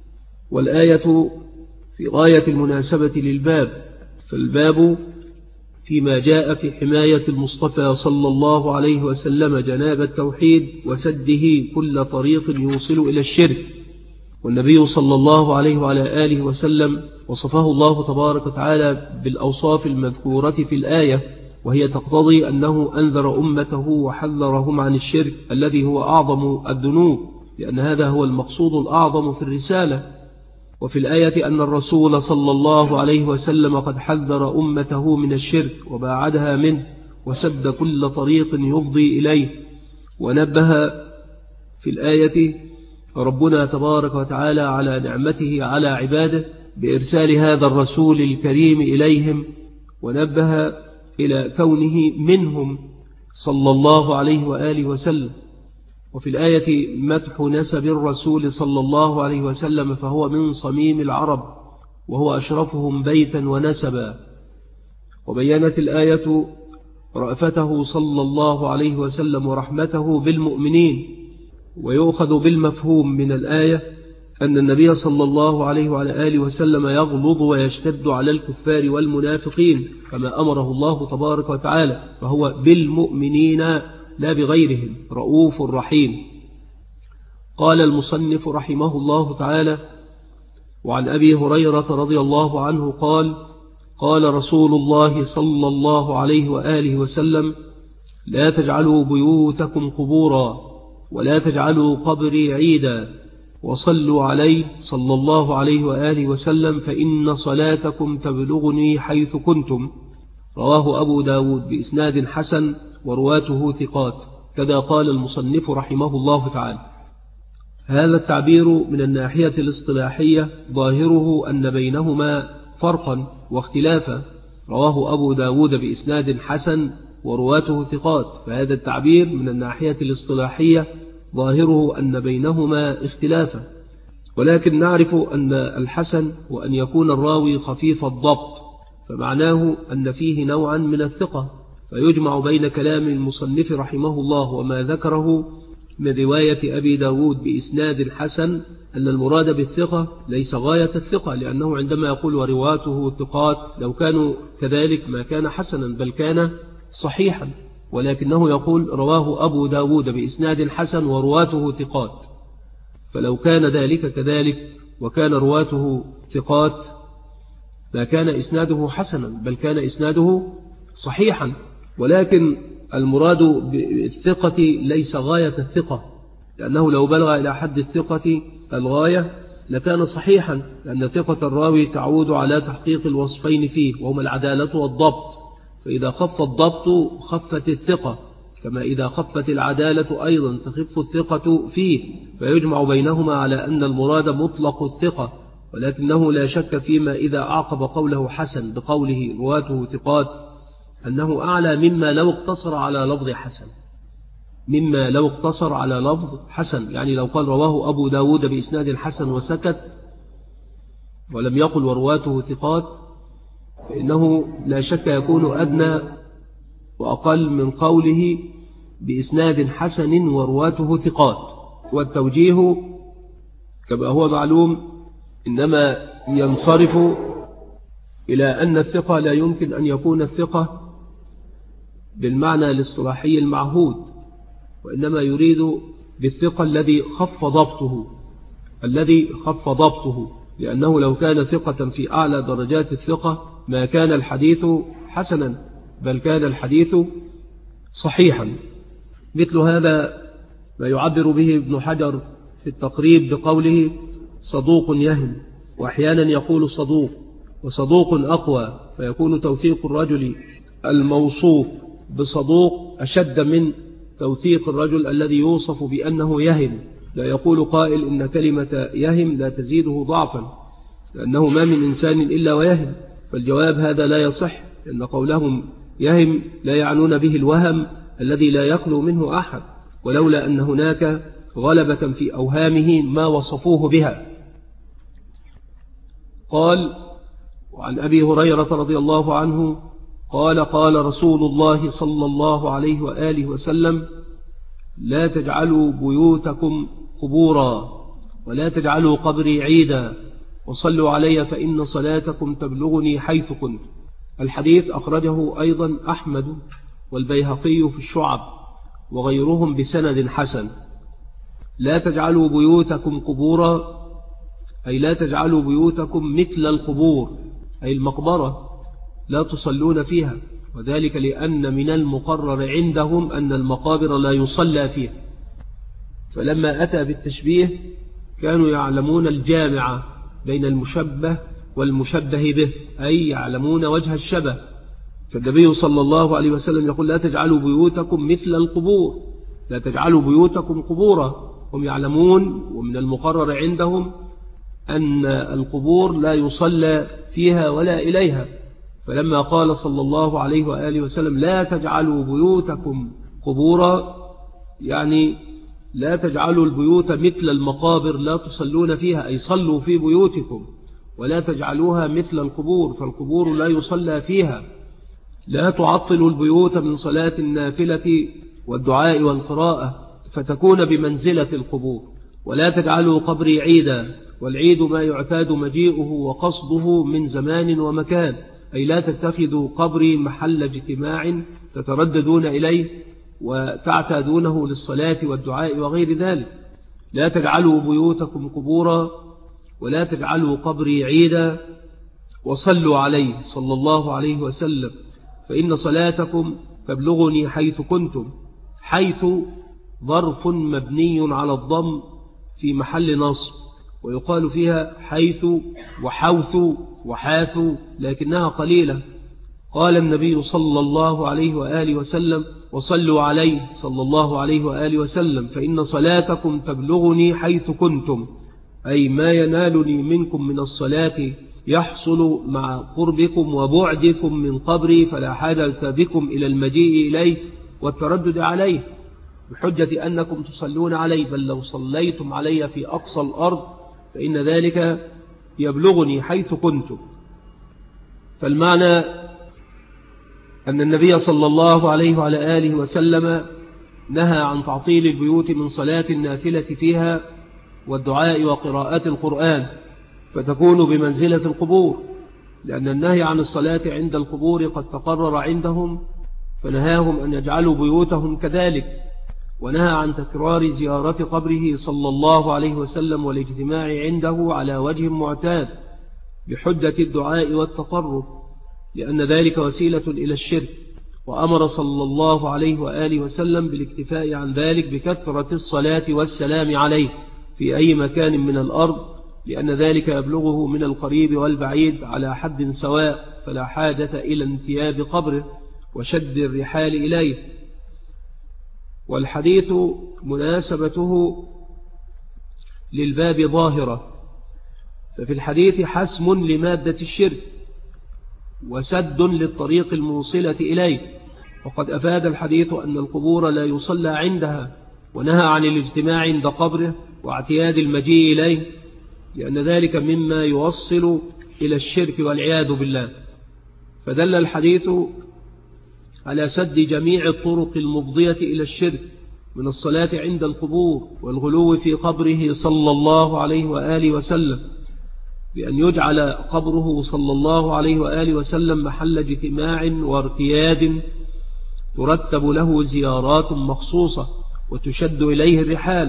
والآية في غاية المناسبة للباب، فالباب فيما جاء في حماية المصطفى صلى الله عليه وسلم جناب التوحيد وسده كل طريق يوصل إلى الشرك. والنبي صلى الله عليه وعلى آله وسلم وصفه الله تبارك وتعالى بالأوصاف المذكورة في الآية، وهي تقتضي أنه أنذر أمته وحذرهم عن الشرك الذي هو أعظم الذنوب، لأن هذا هو المقصود الأعظم في الرسالة. وفي الآية أن الرسول صلى الله عليه وسلم قد حذر أمته من الشرك وباعدها منه وسد كل طريق يفضي إليه. ونبه في الآية ربنا تبارك وتعالى على نعمته على عباده بإرسال هذا الرسول الكريم إليهم، ونبه إلى كونه منهم صلى الله عليه وآله وسلم. وفي الآية مدح نسب الرسول صلى الله عليه وسلم، فهو من صميم العرب وهو أشرفهم بيتا ونسبا. وبينت الآية رأفته صلى الله عليه وسلم ورحمته بالمؤمنين. ويؤخذ بالمفهوم من الآية أن النبي صلى الله عليه وعلى آله وسلم يغلظ ويشتد على الكفار والمنافقين كما أمره الله تبارك وتعالى، فهو بالمؤمنين لا بغيرهم رؤوف رحيم. قال المصنف رحمه الله تعالى: وعن أبي هريرة رضي الله عنه قال: قال رسول الله صلى الله عليه وآله وسلم: لا تجعلوا بيوتكم قبورا ولا تجعلوا قبري عيدا وصلوا عليه صلى الله عليه وآله وسلم فإن صلاتكم تبلغني حيث كنتم. رواه أبو داود بإسناد حسن ورواته ثقات. كذا قال المصنف رحمه الله تعالى. هذا التعبير من الناحية الاصطلاحية ظاهره أن بينهما فرقا واختلافا. رواه أبو داود بإسناد حسن ورواته ثقات، فهذا التعبير من الناحية الاصطلاحية ظاهره أن بينهما اختلافا، ولكن نعرف أن الحسن وأن يكون الراوي خفيف الضبط، فمعناه أن فيه نوعا من الثقة، فيجمع بين كلام المصنف رحمه الله وما ذكره من رواية أبي داود بإسناد حسن أن المراد بالثقة ليس غاية الثقة، لأنه عندما يقول ورواته ثقات لو كانوا كذلك ما كان حسنا بل كان صحيحا، ولكنه يقول رواه أبو داود بإسناد حسن ورواته ثقات. فلو كان ذلك كذلك وكان رواته ثقات ما كان إسناده حسنا، بل كان إسناده صحيحا. ولكن المراد بالثقة ليس غاية الثقة، لأنه لو بلغ إلى حد الثقة الغاية لكان صحيحا، لأن ثقة الراوي تعود على تحقيق الوصفين فيه وهما العدالة والضبط، فإذا خف الضبط خفت الثقة، كما إذا خفت العدالة أيضا تخف الثقة فيه، فيجمع بينهما على أن المراد مطلق الثقة. ولكنه لا شك فيما إذا أعقب قوله حسن بقوله رواته ثقات أنه أعلى مما لو اقتصر على لفظ حسن، مما لو اقتصر على لفظ حسن. يعني لو قال رواه أبو داود بإسناد حسن وسكت ولم يقل ورواته ثقات، فإنه لا شك يكون أدنى وأقل من قوله بإسناد حسن ورواته ثقات. والتوجيه كما هو معلوم إنما ينصرف إلى أن الثقة لا يمكن أن يكون الثقة بالمعنى الاصطلاحي المعهود، وإنما يريد بالثقة الذي خف ضبطه، لأنه لو كان ثقة في أعلى درجات الثقة ما كان الحديث حسنا، بل كان الحديث صحيحا. مثل هذا ما يعبر به ابن حجر في التقريب بقوله صدوق يهم، وأحيانا يقول صدوق، وصدوق أقوى، فيكون توثيق الرجل الموصوف بصدوق أشد من توثيق الرجل الذي يوصف بأنه يهم. لا يقول قائل إن كلمة يهم لا تزيده ضعفا، لأنه ما من إنسان إلا ويهم، فالجواب هذا لا يصح، لأن قولهم يهم لا يعنون به الوهم الذي لا يخلو منه أحد، ولولا أن هناك غلبة في أوهامه ما وصفوه بها. قال: وعن أبي هريرة رضي الله عنه قال: قال رسول الله صلى الله عليه وآله وسلم: لا تجعلوا بيوتكم قبورا، ولا تجعلوا قبري عيدا، وصلوا علي فإن صلاتكم تبلغني حيث كنت. الحديث أخرجه أيضا أحمد والبيهقي في الشعب وغيرهم بسند حسن. لا تجعلوا بيوتكم قبورا أي لا تجعلوا بيوتكم مثل القبور، أي المقبرة، لا تصلون فيها، وذلك لأن من المقرر عندهم أن المقابر لا يصلى فيها. فلما أتى بالتشبيه كانوا يعلمون الجامعة بين المشبه والمشبه به، أي يعلمون وجه الشبه. فالنبي صلى الله عليه وسلم يقول: لا تجعلوا بيوتكم مثل القبور، لا تجعلوا بيوتكم قبورا. هم يعلمون ومن المقرر عندهم أن القبور لا يصلى فيها ولا إليها، فلما قال صلى الله عليه وآله وسلم: لا تجعلوا بيوتكم قبورا، يعني لا تجعلوا البيوت مثل المقابر لا تصلون فيها، أي صلوا في بيوتكم، ولا تجعلوها مثل القبور، فالقبور لا يصلى فيها. لا تعطلوا البيوت من صلاة النافلة والدعاء والقراءة فتكون بمنزلة القبور. ولا تجعلوا قبري عيدا، والعيد ما يعتاد مجيئه وقصده من زمان ومكان، أي لا تتخذوا قبري محل اجتماع تترددون إليه وتعتادونه للصلاة والدعاء وغير ذلك. لا تجعلوا بيوتكم قبورا، ولا تجعلوا قبري عيدا، وصلوا عليه صلى الله عليه وسلم فإن صلاتكم تبلغني حيث كنتم. حيث ظرف مبني على الضم في محل نصب، ويقال فيها حيث وحوث وحاث، لكنها قليلة. قال النبي صلى الله عليه وآله وسلم: وصلوا عليه صلى الله عليه وآله وسلم فإن صلاتكم تبلغني حيث كنتم، أي ما ينالني منكم من الصلاة يحصل مع قربكم وبعدكم من قبري، فلا حاجة بكم إلى المجيء إليه والتردد عليه بحجة أنكم تصلون عليه، بل لو صليتم علي في أقصى الأرض فإن ذلك يبلغني حيث كنتم. فالمعنى أن النبي صلى الله عليه وعلى آله وسلم نهى عن تعطيل البيوت من صلاة النافلة فيها والدعاء وقراءة القرآن، فتكون بمنزلة القبور، لأن النهي عن الصلاة عند القبور قد تقرر عندهم، فنهاهم أن يجعلوا بيوتهم كذلك. ونهى عن تكرار زيارة قبره صلى الله عليه وسلم والاجتماع عنده على وجه معتاد بحجة الدعاء والتقرب، لأن ذلك وسيلة إلى الشرك. وأمر صلى الله عليه وآله وسلم بالاكتفاء عن ذلك بكثرة الصلاة والسلام عليه في أي مكان من الأرض، لأن ذلك يبلغه من القريب والبعيد على حد سواء، فلا حاجة إلى انتياب قبره وشد الرحال إليه. والحديث مناسبته للباب ظاهرة، ففي الحديث حسم لمادة الشرك وسد للطريق الموصلة إليه. وقد أفاد الحديث أن القبور لا يصلى عندها، ونهى عن الاجتماع عند قبره واعتياد المجيء إليه، لأن ذلك مما يوصل إلى الشرك والعياذ بالله. فدل الحديث على سد جميع الطرق المفضية إلى الشرك من الصلاة عند القبور والغلو في قبره صلى الله عليه وآله وسلم، بأن يجعل قبره صلى الله عليه وآله وسلم محل اجتماع وارتياد ترتب له زيارات مخصوصة وتشد إليه الرحال.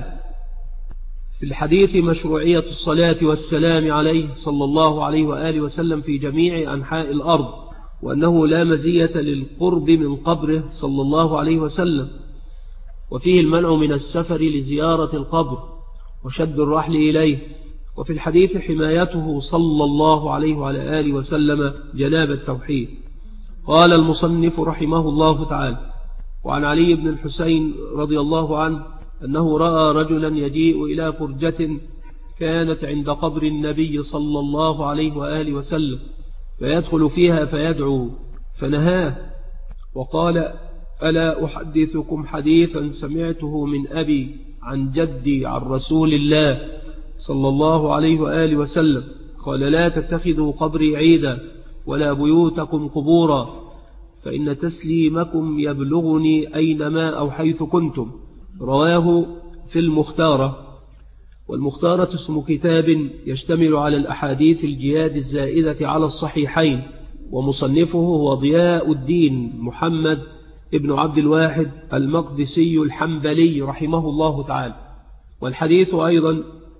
في الحديث مشروعية الصلاة والسلام عليه صلى الله عليه وآله وسلم في جميع أنحاء الأرض، وأنه لا مزية للقرب من قبره صلى الله عليه وسلم. وفيه المنع من السفر لزيارة القبر وشد الرحل إليه. وفي الحديث حمايته صلى الله عليه وعلى آله وسلم جناب التوحيد. قال المصنف رحمه الله تعالى: وعن علي بن الحسين رضي الله عنه أنه رأى رجلا يجيء إلى فرجة كانت عند قبر النبي صلى الله عليه وآله وسلم، فيدخل فيها فيدعو، فنهاه وقال: ألا أحدثكم حديثا سمعته من أبي عن جدي عن رسول الله صلى الله عليه وآله وسلم قال: لا تتخذوا قبري عيدا ولا بيوتكم قبورا، فإن تسليمكم يبلغني أينما أو حيث كنتم. رواه في المختارة. والمختارة اسم كتاب يشتمل على الأحاديث الجياد الزائدة على الصحيحين، ومصنفه هو ضياء الدين محمد ابن عبد الواحد المقدسي الحنبلي رحمه الله تعالى. والحديث أيضا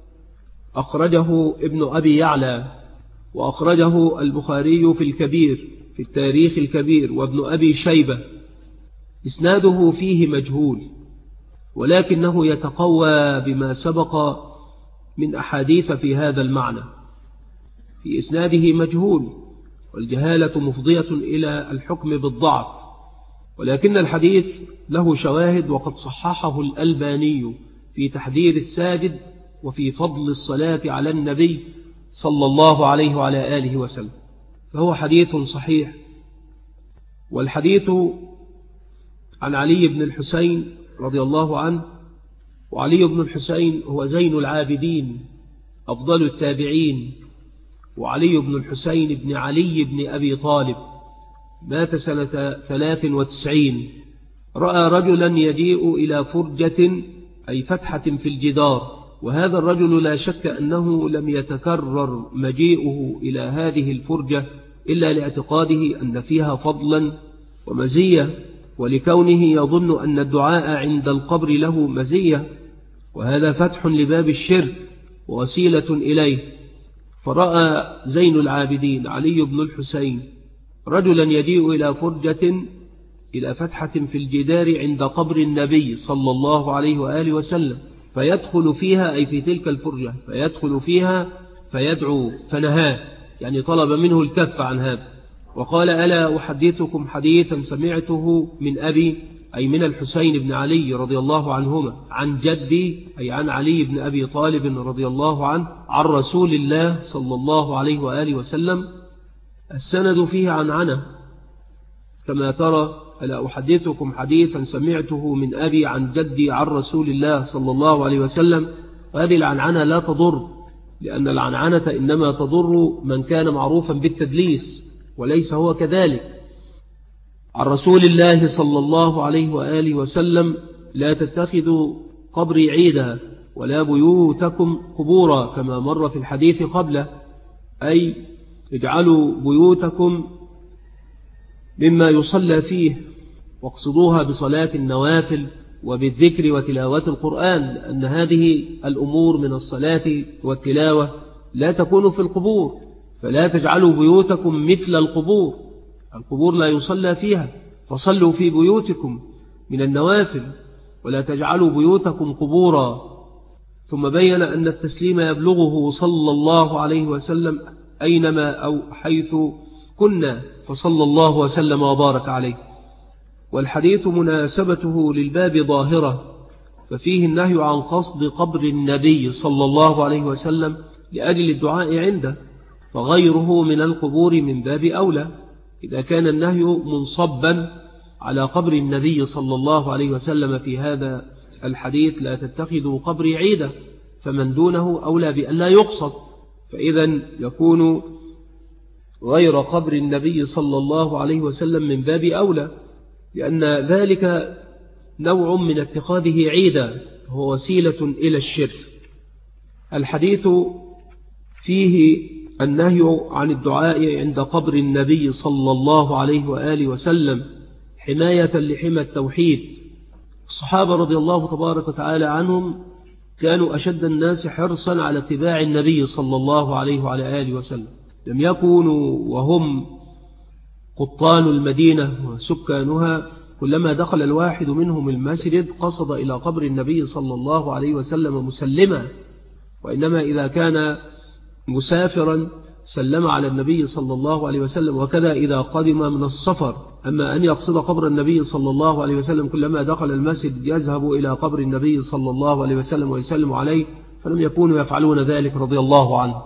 أخرجه ابن أبي يعلى، وأخرجه البخاري في الكبير في التاريخ الكبير، وابن أبي شيبة. إسناده فيه مجهول، ولكنه يتقوى بما سبق من أحاديث في هذا المعنى. في إسناده مجهول، والجهالة مفضية إلى الحكم بالضعف، ولكن الحديث له شواهد، وقد صححه الألباني في تحذير الساجد وفي فضل الصلاة على النبي صلى الله عليه وعلى آله وسلم، فهو حديث صحيح. والحديث عن علي بن الحسين رضي الله عنه، وعلي بن الحسين هو زين العابدين أفضل التابعين، وعلي بن الحسين بن علي بن أبي طالب مات سنة 93. رأى رجلا يجيء إلى فرجة أي فتحة في الجدار، وهذا الرجل لا شك أنه لم يتكرر مجيئه إلى هذه الفرجة إلا لاعتقاده أن فيها فضلا ومزية، ولكونه يظن أن الدعاء عند القبر له مزية، وهذا فتح لباب الشرك ووسيلة إليه. فرأى زين العابدين علي بن الحسين رجلا يجيء إلى فرجة إلى فتحة في الجدار عند قبر النبي صلى الله عليه وآله وسلم، فيدخل فيها أي في تلك الفرجة، فيدخل فيها فيدعو، فنهاه يعني طلب منه الكف عن هذا. وقال: ألا أحدثكم حديثا سمعته من أبي أي من الحسين بن علي رضي الله عنهما عن جدي أي عن علي بن أبي طالب رضي الله عنه عن رسول الله صلى الله عليه وآله وسلم. السند فيه عنعنة كما ترى: ألا أحدثكم حديثا سمعته من أبي عن جدي عن رسول الله صلى الله عليه وسلم. وهذه العنعنة لا تضر، لأن العنعنة إنما تضر من كان معروفا بالتدليس، وليس هو كذلك. عن رسول الله صلى الله عليه وآله وسلم: لا تتخذوا قبري عيدا ولا بيوتكم قبورا، كما مر في الحديث قبله، أي اجعلوا بيوتكم مما يصلى فيه، واقصدوها بصلاة النوافل وبالذكر وتلاوة القرآن، لأن هذه الأمور من الصلاة والتلاوة لا تكون في القبور. فلا تجعلوا بيوتكم مثل القبور، القبور لا يصلى فيها، فصلوا في بيوتكم من النوافل ولا تجعلوا بيوتكم قبورا. ثم بين أن التسليم يبلغه صلى الله عليه وسلم أينما أو حيث كنا، فصلى الله وسلم وبارك عليه. والحديث مناسبته للباب ظاهرة، ففيه النهي عن قصد قبر النبي صلى الله عليه وسلم لأجل الدعاء عنده، فغيره من القبور من باب أولى. إذا كان النهي منصبا على قبر النبي صلى الله عليه وسلم في هذا الحديث لا تتخذوا قبري عيدا، فمن دونه أولى بأن لا يقصد، فإذا يكون غير قبر النبي صلى الله عليه وسلم من باب أولى، لأن ذلك نوع من اتخاذه عيدا، هو وسيلة إلى الشرك. الحديث فيه النهي عن الدعاء عند قبر النبي صلى الله عليه وآله وسلم حماية لحمى التوحيد. الصحابة رضي الله تبارك وتعالى عنهم كانوا أشد الناس حرصا على اتباع النبي صلى الله عليه وعلى آله وسلم، لم يكونوا وهم قطان المدينة وسكانها كلما دخل الواحد منهم المسجد قصد إلى قبر النبي صلى الله عليه وسلم مسلما، وإنما إذا كان مسافرا سلم على النبي صلى الله عليه وسلم، وكذا إذا قدم من السفر. أما أن يقصد قبر النبي صلى الله عليه وسلم كلما دخل المسجد يذهب إلى قبر النبي صلى الله عليه وسلم ويسلم عليه، فلم يكونوا يفعلون ذلك رضي الله عنه.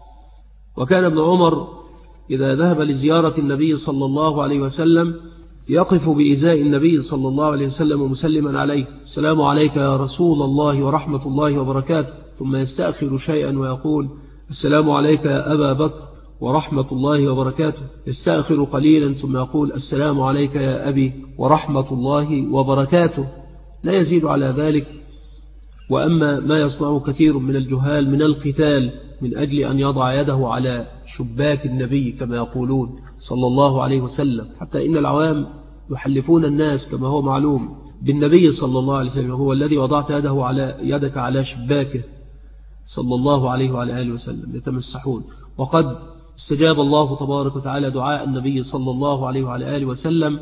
وكان ابن عمر إذا ذهب لزيارة النبي صلى الله عليه وسلم يقف بإزاء النبي صلى الله عليه وسلم مسلما عليه: السلام عليك يا رسول الله ورحمة الله وبركاته، ثم يستأخر شيئا ويقول: السلام عليك يا أبا بكر ورحمة الله وبركاته، يستأخر قليلا ثم يقول: السلام عليك يا أبي ورحمة الله وبركاته، لا يزيد على ذلك. وأما ما يصنع كثير من الجهال من القتال من أجل أن يضع يده على شباك النبي كما يقولون صلى الله عليه وسلم، حتى إن العوام يحلفون الناس كما هو معلوم بالنبي صلى الله عليه وسلم، هو الذي وضعت يدك على شباكه صلى الله عليه وعلى آله وسلم، يتمسحون. وقد استجاب الله تبارك وتعالى دعاء النبي صلى الله عليه وعلى آله وسلم.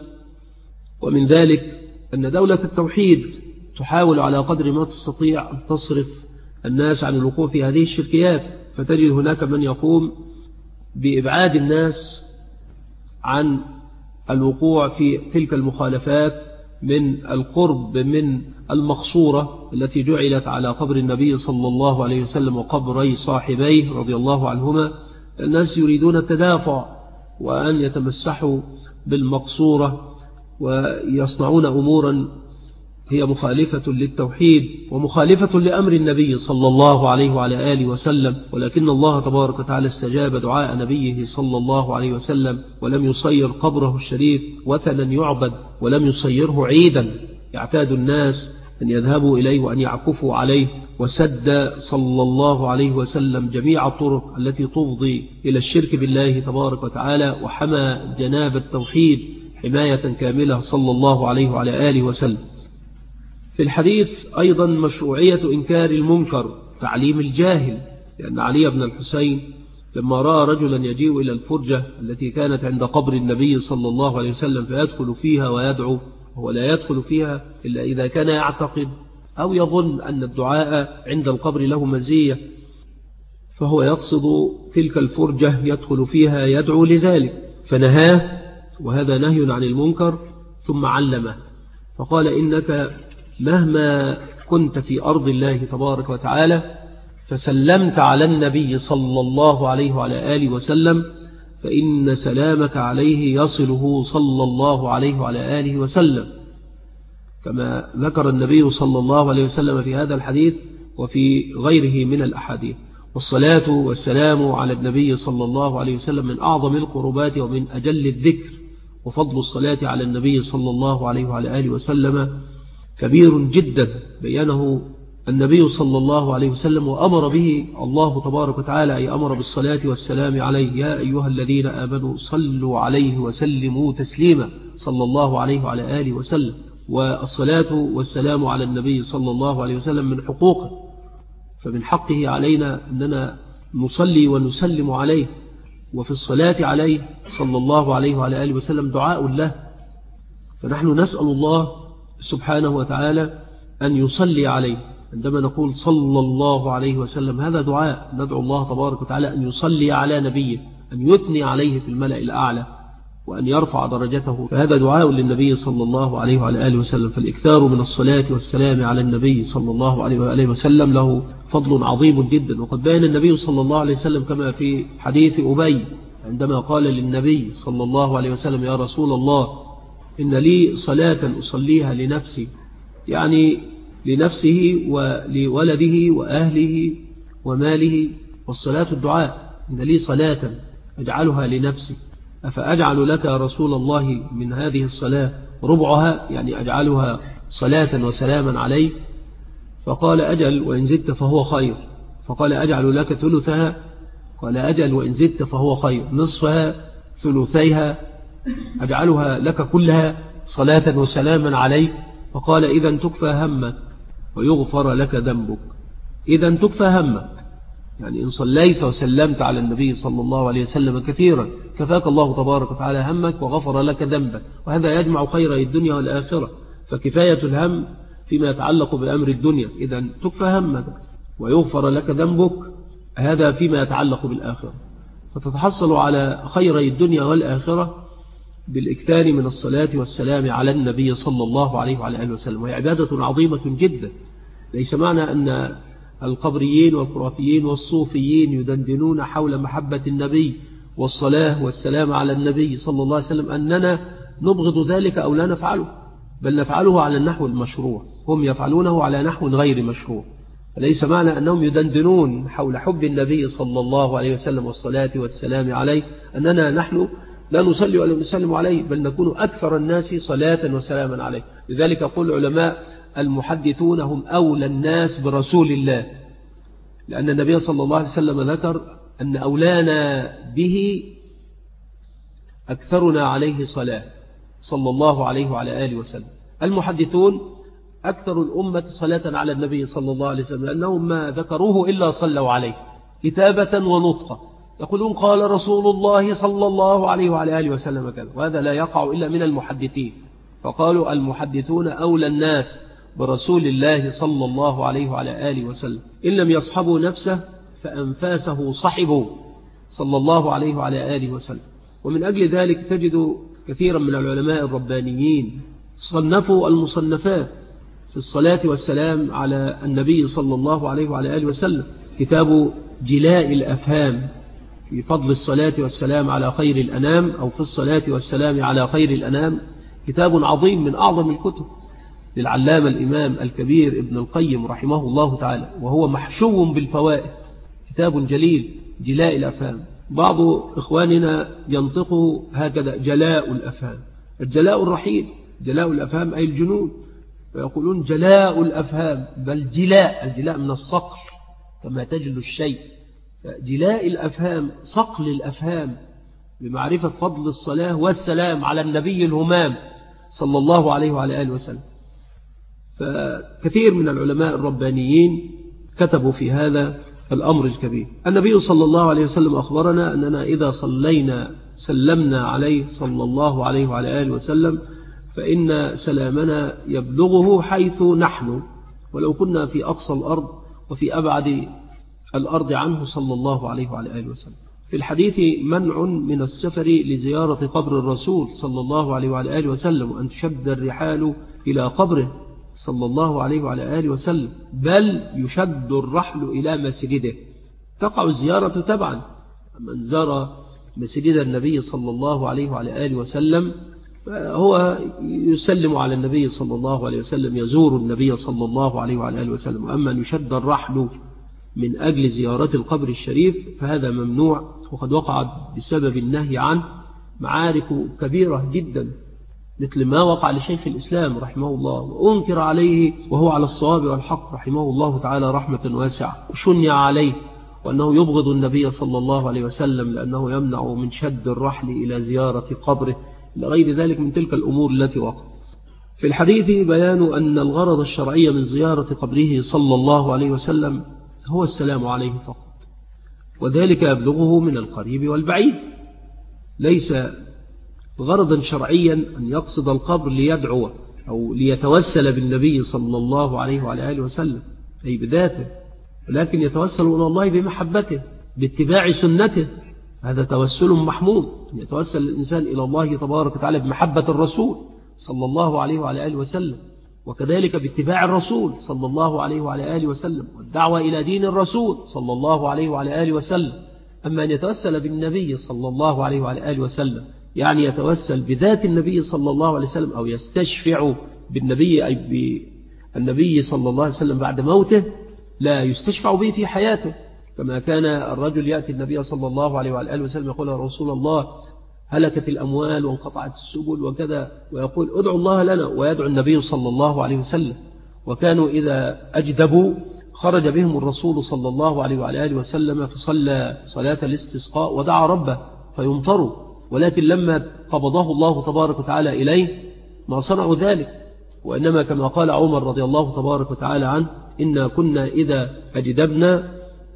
ومن ذلك أن دولة التوحيد تحاول على قدر ما تستطيع أن تصرف الناس عن الوقوع في هذه الشركيات، فتجد هناك من يقوم بإبعاد الناس عن الوقوع في تلك المخالفات من القرب من المقصورة التي جعلت على قبر النبي صلى الله عليه وسلم وقبري صاحبيه رضي الله عنهما. الناس يريدون التدافع وأن يتمسحوا بالمقصورة ويصنعون أمورا هي مخالفة للتوحيد ومخالفة لأمر النبي صلى الله عليه وعلى آله وسلم. ولكن الله تبارك وتعالى استجاب دعاء نبيه صلى الله عليه وسلم ولم يصير قبره الشريف وثنا يعبد، ولم يصيره عيدا يعتاد الناس أن يذهبوا إليه وأن يعكفوا عليه، وسد صلى الله عليه وسلم جميع الطرق التي تفضي إلى الشرك بالله تبارك وتعالى، وحمى جناب التوحيد حماية كاملة صلى الله عليه وعلى آله وسلم. في الحديث أيضا مشروعية إنكار المنكر، تعليم الجاهل، لأن علي بن الحسين لما رأى رجلا يجيء إلى الفرجة التي كانت عند قبر النبي صلى الله عليه وسلم فيدخل فيها ويدعو، وهو لا يدخل فيها إلا إذا كان يعتقد أو يظن أن الدعاء عند القبر له مزية، فهو يقصد تلك الفرجة يدخل فيها يدعو لذلك، فنهاه، وهذا نهي عن المنكر، ثم علمه فقال: إنك مهما كنت في أرض الله تبارك وتعالى فسلمت على النبي صلى الله عليه وعلى آله وسلم فإن سلامك عليه يصله صلى الله عليه وعلى آله وسلم، كما ذكر النبي صلى الله عليه وسلم في هذا الحديث وفي غيره من الأحاديث. والصلاة والسلام على النبي صلى الله عليه وسلم من أعظم القربات ومن أجل الذكر، وفضل الصلاة على النبي صلى الله عليه وعلى آله وسلم كبير جدا بيانه النبي صلى الله عليه وسلم وأمر به الله تبارك وتعالى، أي أمر بالصلاة والسلام عليه: يا أيها الذين آمنوا صلوا عليه وسلموا تسليما، صلى الله عليه وعلى آله وسلم. والصلاة والسلام على النبي صلى الله عليه وسلم من حقوقه، فمن حقه علينا أننا نصلي ونسلم عليه، وفي الصلاة عليه صلى الله عليه وعلى آله وسلم دعاء له، فنحن نسأل الله سبحانه وتعالى أن يصلي عليه. عندما نقول صلى الله عليه وسلم هذا دعاء، ندعو الله تبارك وتعالى أن يصلي على نبيه، أن يثني عليه في الملأ الأعلى، وأن يرفع درجته، فهذا دعاء للنبي صلى الله عليه وعلى آله وسلم. فالإكثار من الصلاة والسلام على النبي صلى الله عليه وآله وسلم له فضل عظيم جدا. وقد بين النبي صلى الله عليه وسلم كما في حديث أبي عندما قال للنبي صلى الله عليه وسلم يا رسول الله إن لي صلاة أصليها لنفسي، يعني لنفسه ولولده وأهله وماله، والصلاة الدعاء، إن لي صلاة أجعلها لنفسي أفأجعل لك يا رسول الله من هذه الصلاة ربعها، يعني أجعلها صلاة وسلاما عليه؟ فقال أجل وإن زدت فهو خير. فقال أجعل لك ثلثها؟ قال أجل وإن زدت فهو خير. نصفها؟ ثلثيها؟ أجعلها لك كلها صلاة وسلاما عليه؟ فقال إذا تكفى همك ويغفر لك ذنبك. إذا تكفى همك، يعني إن صليت وسلمت على النبي صلى الله عليه وسلم كثيرا كفاك الله تبارك وتعالى همك وغفر لك ذنبك، وهذا يجمع خير الدنيا والآخرة. فكفاية الهم فيما يتعلق بأمر الدنيا، إذا تكفى همك ويغفر لك ذنبك، هذا فيما يتعلق بالآخرة. فتتحصل على خير الدنيا والآخرة بالإكثار من الصلاة والسلام على النبي صلى الله عليه وعلى آله وسلم، وهي عبادة عظيمة جدا. ليس معنى أن القبريين والخرافيين والصوفيين يدندنون حول محبة النبي والصلاة والسلام على النبي صلى الله عليه وسلم أننا نبغض ذلك أو لا نفعله، بل نفعله على النحو المشروع، هم يفعلونه على نحو غير مشروع. فليس معنى أنهم يدندنون حول حب النبي صلى الله عليه وسلم والصلاة والسلام عليه أننا نحن لا نصلي ولا نسلم عليه، بل نكون أكثر الناس صلاة وسلاما عليه. لذلك يقول العلماء المحدثون هم أولى الناس برسول الله، لأن النبي صلى الله عليه وسلم ذكر أن أولانا به أكثرنا عليه صلاة صلى الله عليه وعلى آله وسلم. المحدثون أكثر الأمة صلاة على النبي صلى الله عليه وسلم، لأنهم ما ذكروه إلا صلوا عليه كتابة ونطقة، يقولون قال رسول الله صلى الله عليه وعلى آله وسلم كذا، وهذا لا يقع إلا من المحدثين. فقالوا المحدثون أولى الناس برسول الله صلى الله عليه وعلى آله وسلم، إن لم يصحبوا نفسه فأنفاسه صحبوا صلى الله عليه وعلى آله وسلم. ومن أجل ذلك تجد كثيرا من العلماء الربانيين صنفوا المصنفات في الصلاة والسلام على النبي صلى الله عليه وعلى آله وسلم. كتاب جلاء الأفهام في فضل الصلاة والسلام على خير الأنام، أو في الصلاة والسلام على خير الأنام، كتاب عظيم من أعظم الكتب للعلامة الإمام الكبير ابن القيم رحمه الله تعالى، وهو محشو بالفوائد، كتاب جليل جلاء الأفهام. بعض إخواننا ينطقوا هكذا جلاء الأفهام، الجلاء الرحيل، جلاء الأفهام أي الجنود، ويقولون جلاء الأفهام، بل جلاء، الجلاء من الصقل كما تجل الشيء، جلاء الأفهام صقل الأفهام بمعرفة فضل الصلاة والسلام على النبي الهمام صلى الله عليه وعلى آله وسلم. فكثير من العلماء الربانيين كتبوا في هذا الأمر الكبير. النبي صلى الله عليه وسلم أخبرنا أننا إذا صلينا سلمنا عليه صلى الله عليه وعلى آله وسلم، فإن سلامنا يبلغه حيث نحن، ولو كنا في أقصى الأرض وفي أبعد الأرض عنه صلى الله عليه وعلى آله وسلم. في الحديث منع من السفر لزيارة قبر الرسول صلى الله عليه وعلى آله وسلم، وأن تشد الرحال إلى قبره صلى الله عليه وعلى آله وسلم، بل يشد الرحل إلى مسجده. تقع الزيارة تبعا، من زار مسجد النبي صلى الله عليه وعلى آله وسلم هو يسلم على النبي صلى الله عليه وسلم، يزور النبي صلى الله عليه وعلى آله وسلم. أما أن يشد الرحل من أجل زيارة القبر الشريف فهذا ممنوع، وقد وقعت بسبب النهي عنه معارك كبيرة جدا، مثل ما وقع لشيخ الإسلام رحمه الله وأنكر عليه وهو على الصواب والحق رحمه الله تعالى رحمة واسعة، وشنع عليه وأنه يبغض النبي صلى الله عليه وسلم لأنه يمنع من شد الرحل إلى زيارة قبره، إلى غير ذلك من تلك الأمور التي وقع. في الحديث بيان أن الغرض الشرعي من زيارة قبره صلى الله عليه وسلم هو السلام عليه فقط، وذلك يبلغه من القريب والبعيد. ليس غرضا شرعيا أن يقصد القبر ليدعو أو ليتوسل بالنبي صلى الله عليه وعلى آله وسلم أي بذاته، ولكن يتوسل إلى الله بمحبته باتباع سنته. هذا توسل محمود، أن يتوسل الإنسان إلى الله تبارك وتعالى بمحبة الرسول صلى الله عليه وعلى آله وسلم، وكذلك باتباع الرسول صلى الله عليه وعلى آله وسلم والدعوة إلى دين الرسول صلى الله عليه وعلى آله وسلم. أما أن يتوسل بالنبي صلى الله عليه وعلى آله وسلم يعني يتوسل بذات النبي صلى الله عليه وسلم أو يستشفع بالنبي أي بالنبي صلى الله عليه وسلم بعد موته، لا يستشفع به في حياته، كما كان الرجل يأتي النبي صلى الله عليه وعلى آله وسلم يقول: يا رسول الله هلكت الأموال وانقطعت السبل وكذا، ويقول: ادعو الله لنا، ويدعو النبي صلى الله عليه وسلم. وكانوا إذا أجدبوا خرج بهم الرسول صلى الله عليه وعلى آله وسلم فصلى صلاة الاستسقاء ودعا ربه فيمطروا، ولكن لما قبضه الله تبارك وتعالى إليه ما صنعوا ذلك، وإنما كما قال عمر رضي الله تبارك وتعالى عنه: إنا كنا إذا أجدبنا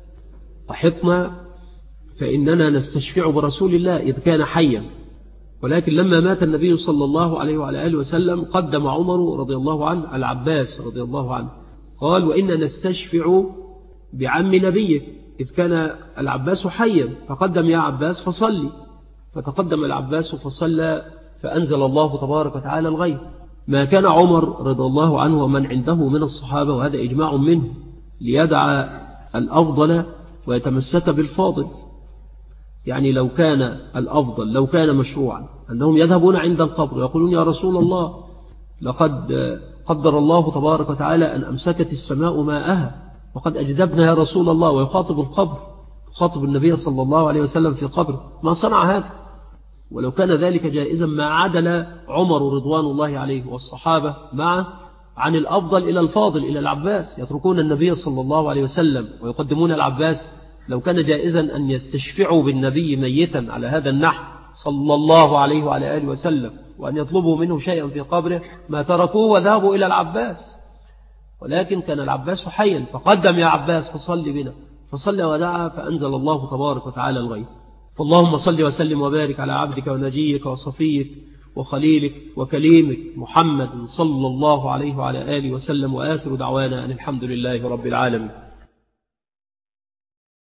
وحطنا فإننا نستشفع برسول الله إذ كان حيا. ولكن لما مات النبي صلى الله عليه وعلى آله وسلم قدم عمر رضي الله عنه العباس رضي الله عنه، قال: وإنا نستشفع بعم نبيك إذ كان العباس حيا، فقدم يا عباس فصلي. فتقدم العباس فصلى فأنزل الله تبارك وتعالى الغيث. ما كان عمر رضي الله عنه ومن عنده من الصحابة، وهذا إجماع منه، ليدعى الأفضل ويتمسك بالفاضل. يعني لو كان الأفضل، لو كان مشروعا أنهم يذهبون عند القبر ويقولون: يا رسول الله لقد قدر الله تبارك وتعالى أن أمسكت السماء ماءها وقد أجدبنا يا رسول الله، ويخاطب القبر، يخاطب النبي صلى الله عليه وسلم في قبره، ما صنع هذا. ولو كان ذلك جائزا ما عدل عمر رضوان الله عليه والصحابة معه عن الأفضل إلى الفاضل إلى العباس، يتركون النبي صلى الله عليه وسلم ويقدمون العباس. لو كان جائزا أن يستشفعوا بالنبي ميتا على هذا النحو صلى الله عليه وعلى آله وسلم وأن يطلبوا منه شيئا في قبره ما تركوه وذهبوا إلى العباس، ولكن كان العباس حيا فقدم: يا عباس فصل بنا، فصلى ودعا فأنزل الله تبارك وتعالى الغيث. فاللهم صل وسلم وبارك على عبدك ونجيك وصفيك وخليلك وكليمك محمد صلى الله عليه وعلى آله وسلم، وآخر دعوانا أن الحمد لله رب العالمين.